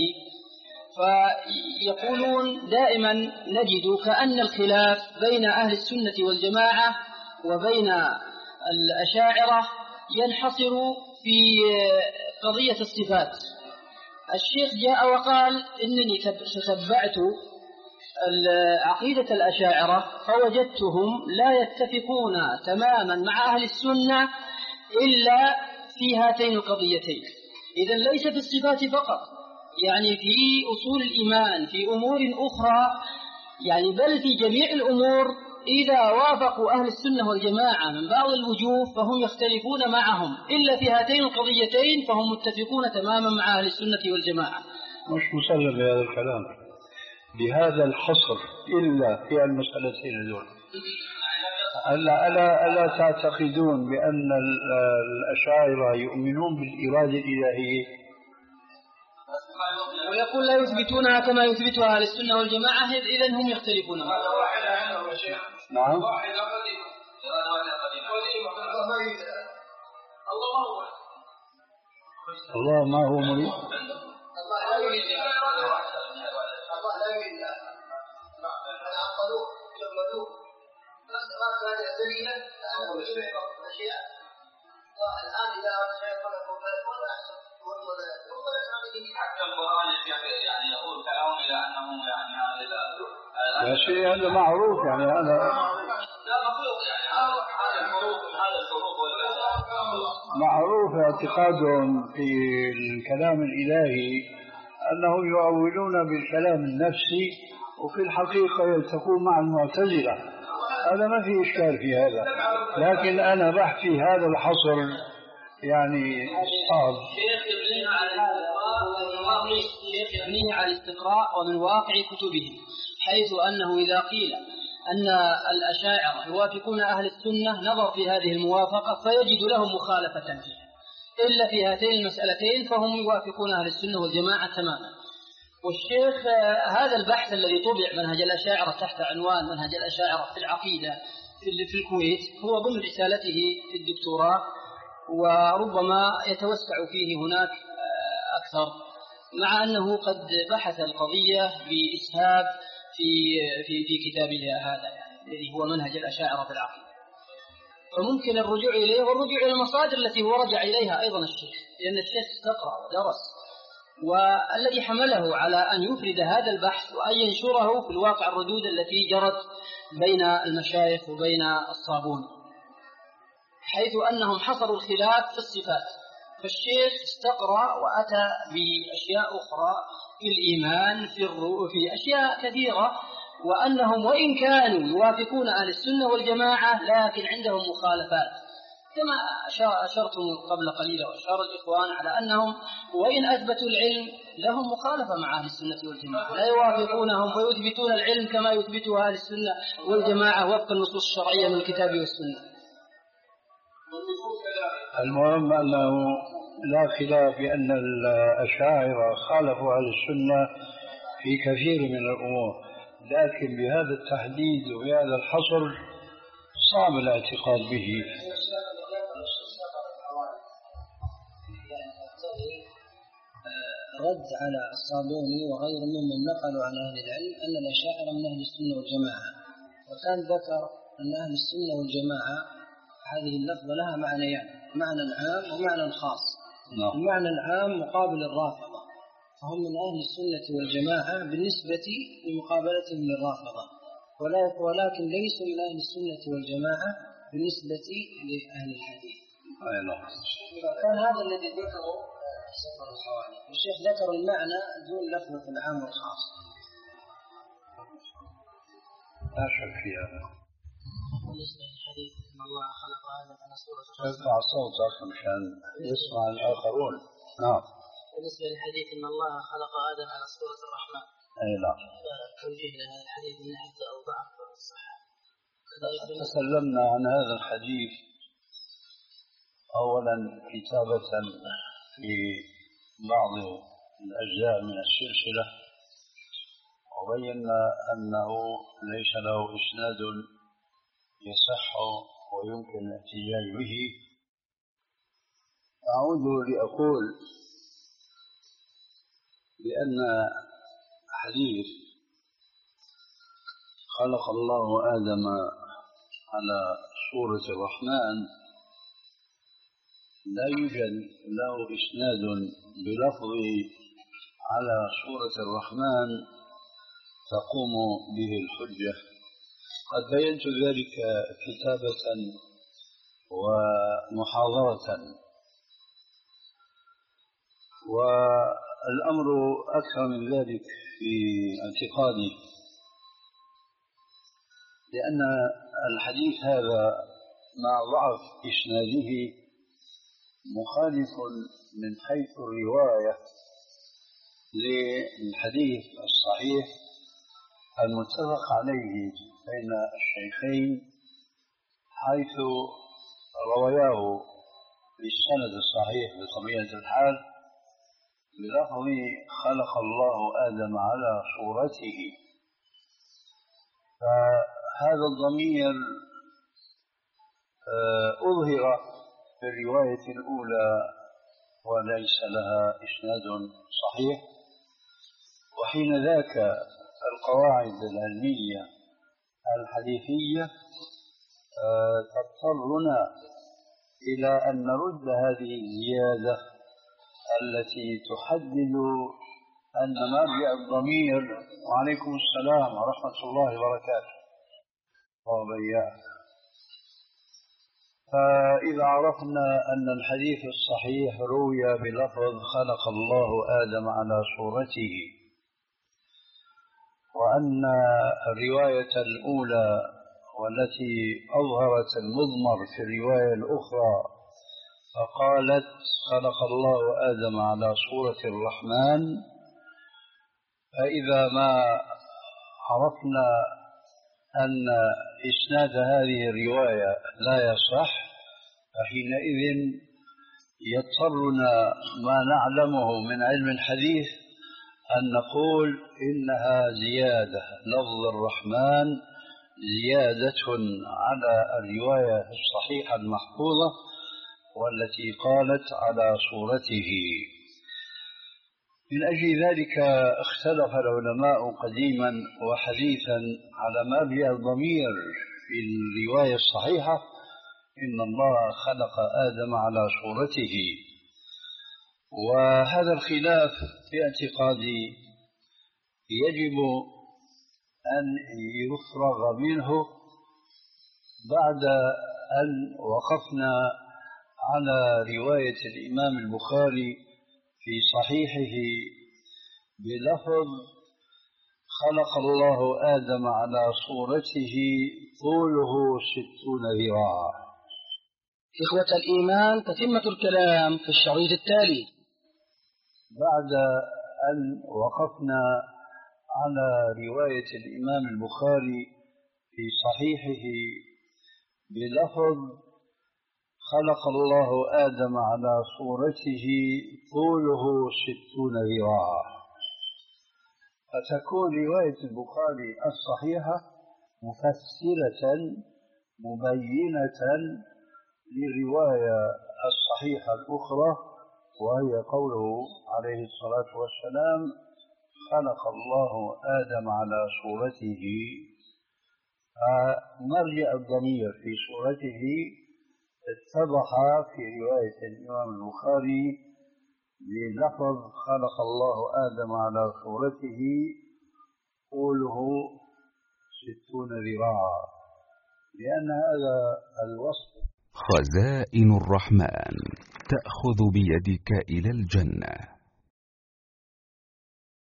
G: فيقولون دائما نجد كأن الخلاف بين أهل السنة والجماعة وبين الأشاعرة ينحصر في قضية الصفات. الشيخ جاء وقال إنني تتبعت عقيدة الأشاعرة فوجدتهم لا يتفقون تماما مع أهل السنة إلا في هاتين القضيتين. إذن ليس في الصفات فقط، يعني في أصول الإيمان، في أمور أخرى، يعني بل في جميع الأمور إذا وافقوا أهل السنة والجماعة من بعض الوجوه فهم يختلفون معهم، إلا في هاتين القضيتين فهم متفقون تماما مع أهل السنة والجماعة.
A: مش مسلم بهذا الكلام بهذا الحصر إلا في المسألتين دول. ألا, ألا, ألا تعتقدون بأن الأشاعرة يؤمنون بالإرادة الإلهية
G: ويقول لا يثبتونها كما يثبتها أهل السنة والجماعة، إذن هم يختلفون.
A: نعم. الله ما هو مريد.
H: يعني يقول كلام إلى أنهم يعني هذا
A: يا شيء هذا معروف، يعني هذا
H: لا مخلوق، يعني هذا الحروف هذا الحروف
A: معروف اعتقادهم في الكلام الإلهي أنهم يؤولون بالكلام النفسي وفي الحقيقة يلتقون مع المعتزلة، هذا ما في إشكال في هذا، لكن أنا بحكي هذا الحصر يعني صعب.
G: الشيخ يبنيها على الاستقراء الشيخ يبنيها على الاستقراء ومن واقع كتبهم، حيث أنه إذا قيل أن الأشاعرة يوافقون أهل السنة نظر في هذه الموافقة فيجد لهم مخالفة فيها، إلا في هاتين المسألتين فهم يوافقون أهل السنة والجماعة تماما. والشيخ هذا البحث الذي طبع منهج الأشاعرة تحت عنوان منهج الأشاعرة في العقيدة في الكويت هو ضمن رسالته في الدكتوراه، وربما يتوسع فيه هناك أكثر، مع أنه قد بحث القضية بإسهاب في في في كتابه هذا يعني الذي هو منهج الأشاعرة في العقيدة. فممكن الرجوع إليه والرجوع إلى المصادر التي هو رجع إليها أيضا الشيخ، لأن الشيخ استقرأ ودرس، والذي حمله على أن يفرد هذا البحث وأن ينشره في الواقع الردود التي جرت بين المشايخ وبين الصابون، حيث أنهم حصروا الخلاف في الصفات. فالشيخ استقرأ وأتى بأشياء أخرى في الإيمان في الرؤى في أشياء كثيرة، وأنهم وإن كانوا يوافقون أهل السنة والجماعة لكن عندهم مخالفات، كما أشرتم قبل قليل وأشار الإخوان على أنهم وإن أثبتوا العلم لهم مخالفة مع أهل السنة والجماعة، لا يوافقونهم ويثبتون العلم كما يثبتها أهل السنة والجماعة وفق النصوص الشرعية من الكتاب والسنة.
A: المهم أنه لا خلاف بأن الأشاعرة خالفوا أهل السنة في كثير من الأمور، لكن بهذا التحديد وبهذا الحصر صعب الاعتقاد به.
I: رد على الصابوني وغير ممن نقلوا عن أهل العلم أن الأشاعرة من أهل السنة والجماعة، وكان ذكر أن أهل السنة والجماعة هذه اللفظة لها معنيان، معنى عام ومعنى خاص. no. المعنى العام مقابل الرافضة، فهم من أهل السنة والجماعة بالنسبة لمقابلتهم للرافضة، ولكن ليسوا من أهل السنة والجماعة بالنسبة لأهل الحديث. كان هذا الذي ذكره الشيخ، ذكر المعنى دون لفظة العام والخاص.
A: لا شك في هذا.
G: بالنسبة للحديث أن الله خلق آدم على صورة
A: ارفع صوتك مشان يسمع الآخرون. نعم.
G: بالنسبة للحديث أن الله خلق آدم على صورة الرحمن.
A: أي نعم.
G: توجيه لهذا الحديث من حيث الضعف والصحة.
A: تكلمنا عن هذا الحديث أولا كتابة في بعض الأجزاء من السلسلة، وبينا أنه ليس له إسناد يصح ويمكن الاحتجاج به. أعود لأقول بأن حديث خلق الله آدم على صورة الرحمن لا يوجد له إسناد بلفظ على صورة الرحمن تقوم به الحجة. قد بينت ذلك كتابة ومحاضرة، والأمر أكثر من ذلك في اعتقادي، لأن الحديث هذا مع ضعف إسناده مخالف من حيث الرواية للحديث الصحيح المتفق عليه بين الشيخين، حيث رواياه بالسند الصحيح بطبيعة الحال بلفظ خلق الله آدم على صورته. فهذا الضمير أظهر في الرواية الأولى وليس لها إسناد صحيح، وحين ذاك القواعد العلمية الحديثية تضطرنا إلى أن نرد هذه الزيادة التي تحدد أن مرجع الضمير. وعليكم السلام ورحمة الله وبركاته. وبياك. فإذا عرفنا أن الحديث الصحيح روي بلفظ خلق الله آدم على صورته، وأن الرواية الأولى والتي أظهرت المضمر في الرواية الأخرى فقالت خلق الله آدم على صورة الرحمن، فإذا ما عرفنا أن إسناد هذه الرواية لا يصح، فحينئذ يضطرنا ما نعلمه من علم الحديث أن نقول إنها زيادة، لفظ الرحمن زيادة على الرواية الصحيحة المحفوظة والتي قالت على صورته. من أجل ذلك اختلف العلماء قديما وحديثا على مرجع الضمير في الرواية الصحيحة إن الله خلق آدم على صورته. وهذا الخلاف في اعتقادي يجب أن يفرغ منه بعد أن وقفنا على رواية الإمام البخاري في صحيحه بلفظ خلق الله آدم على صورته طوله ستون ذراعا.
I: إخوة الإيمان، تتمة الكلام في الشريط التالي.
A: بعد أن وقفنا على رواية الإمام البخاري في صحيحه بلفظ خلق الله آدم على صورته طوله ستون ذراعا، فتكون رواية البخاري الصحيحة مفسرة مبينة للرواية الصحيحة الأخرى وهي قوله عليه الصلاة والسلام خلق الله آدم على صورته، فمرجع الضمير في صورته اتضح في رواية الإمام البخاري بلفظ خلق الله آدم على صورته طوله ستون ذراعا، لأن هذا الوصف.
J: خزائن الرحمن تأخذ بيدك إلى الجنة.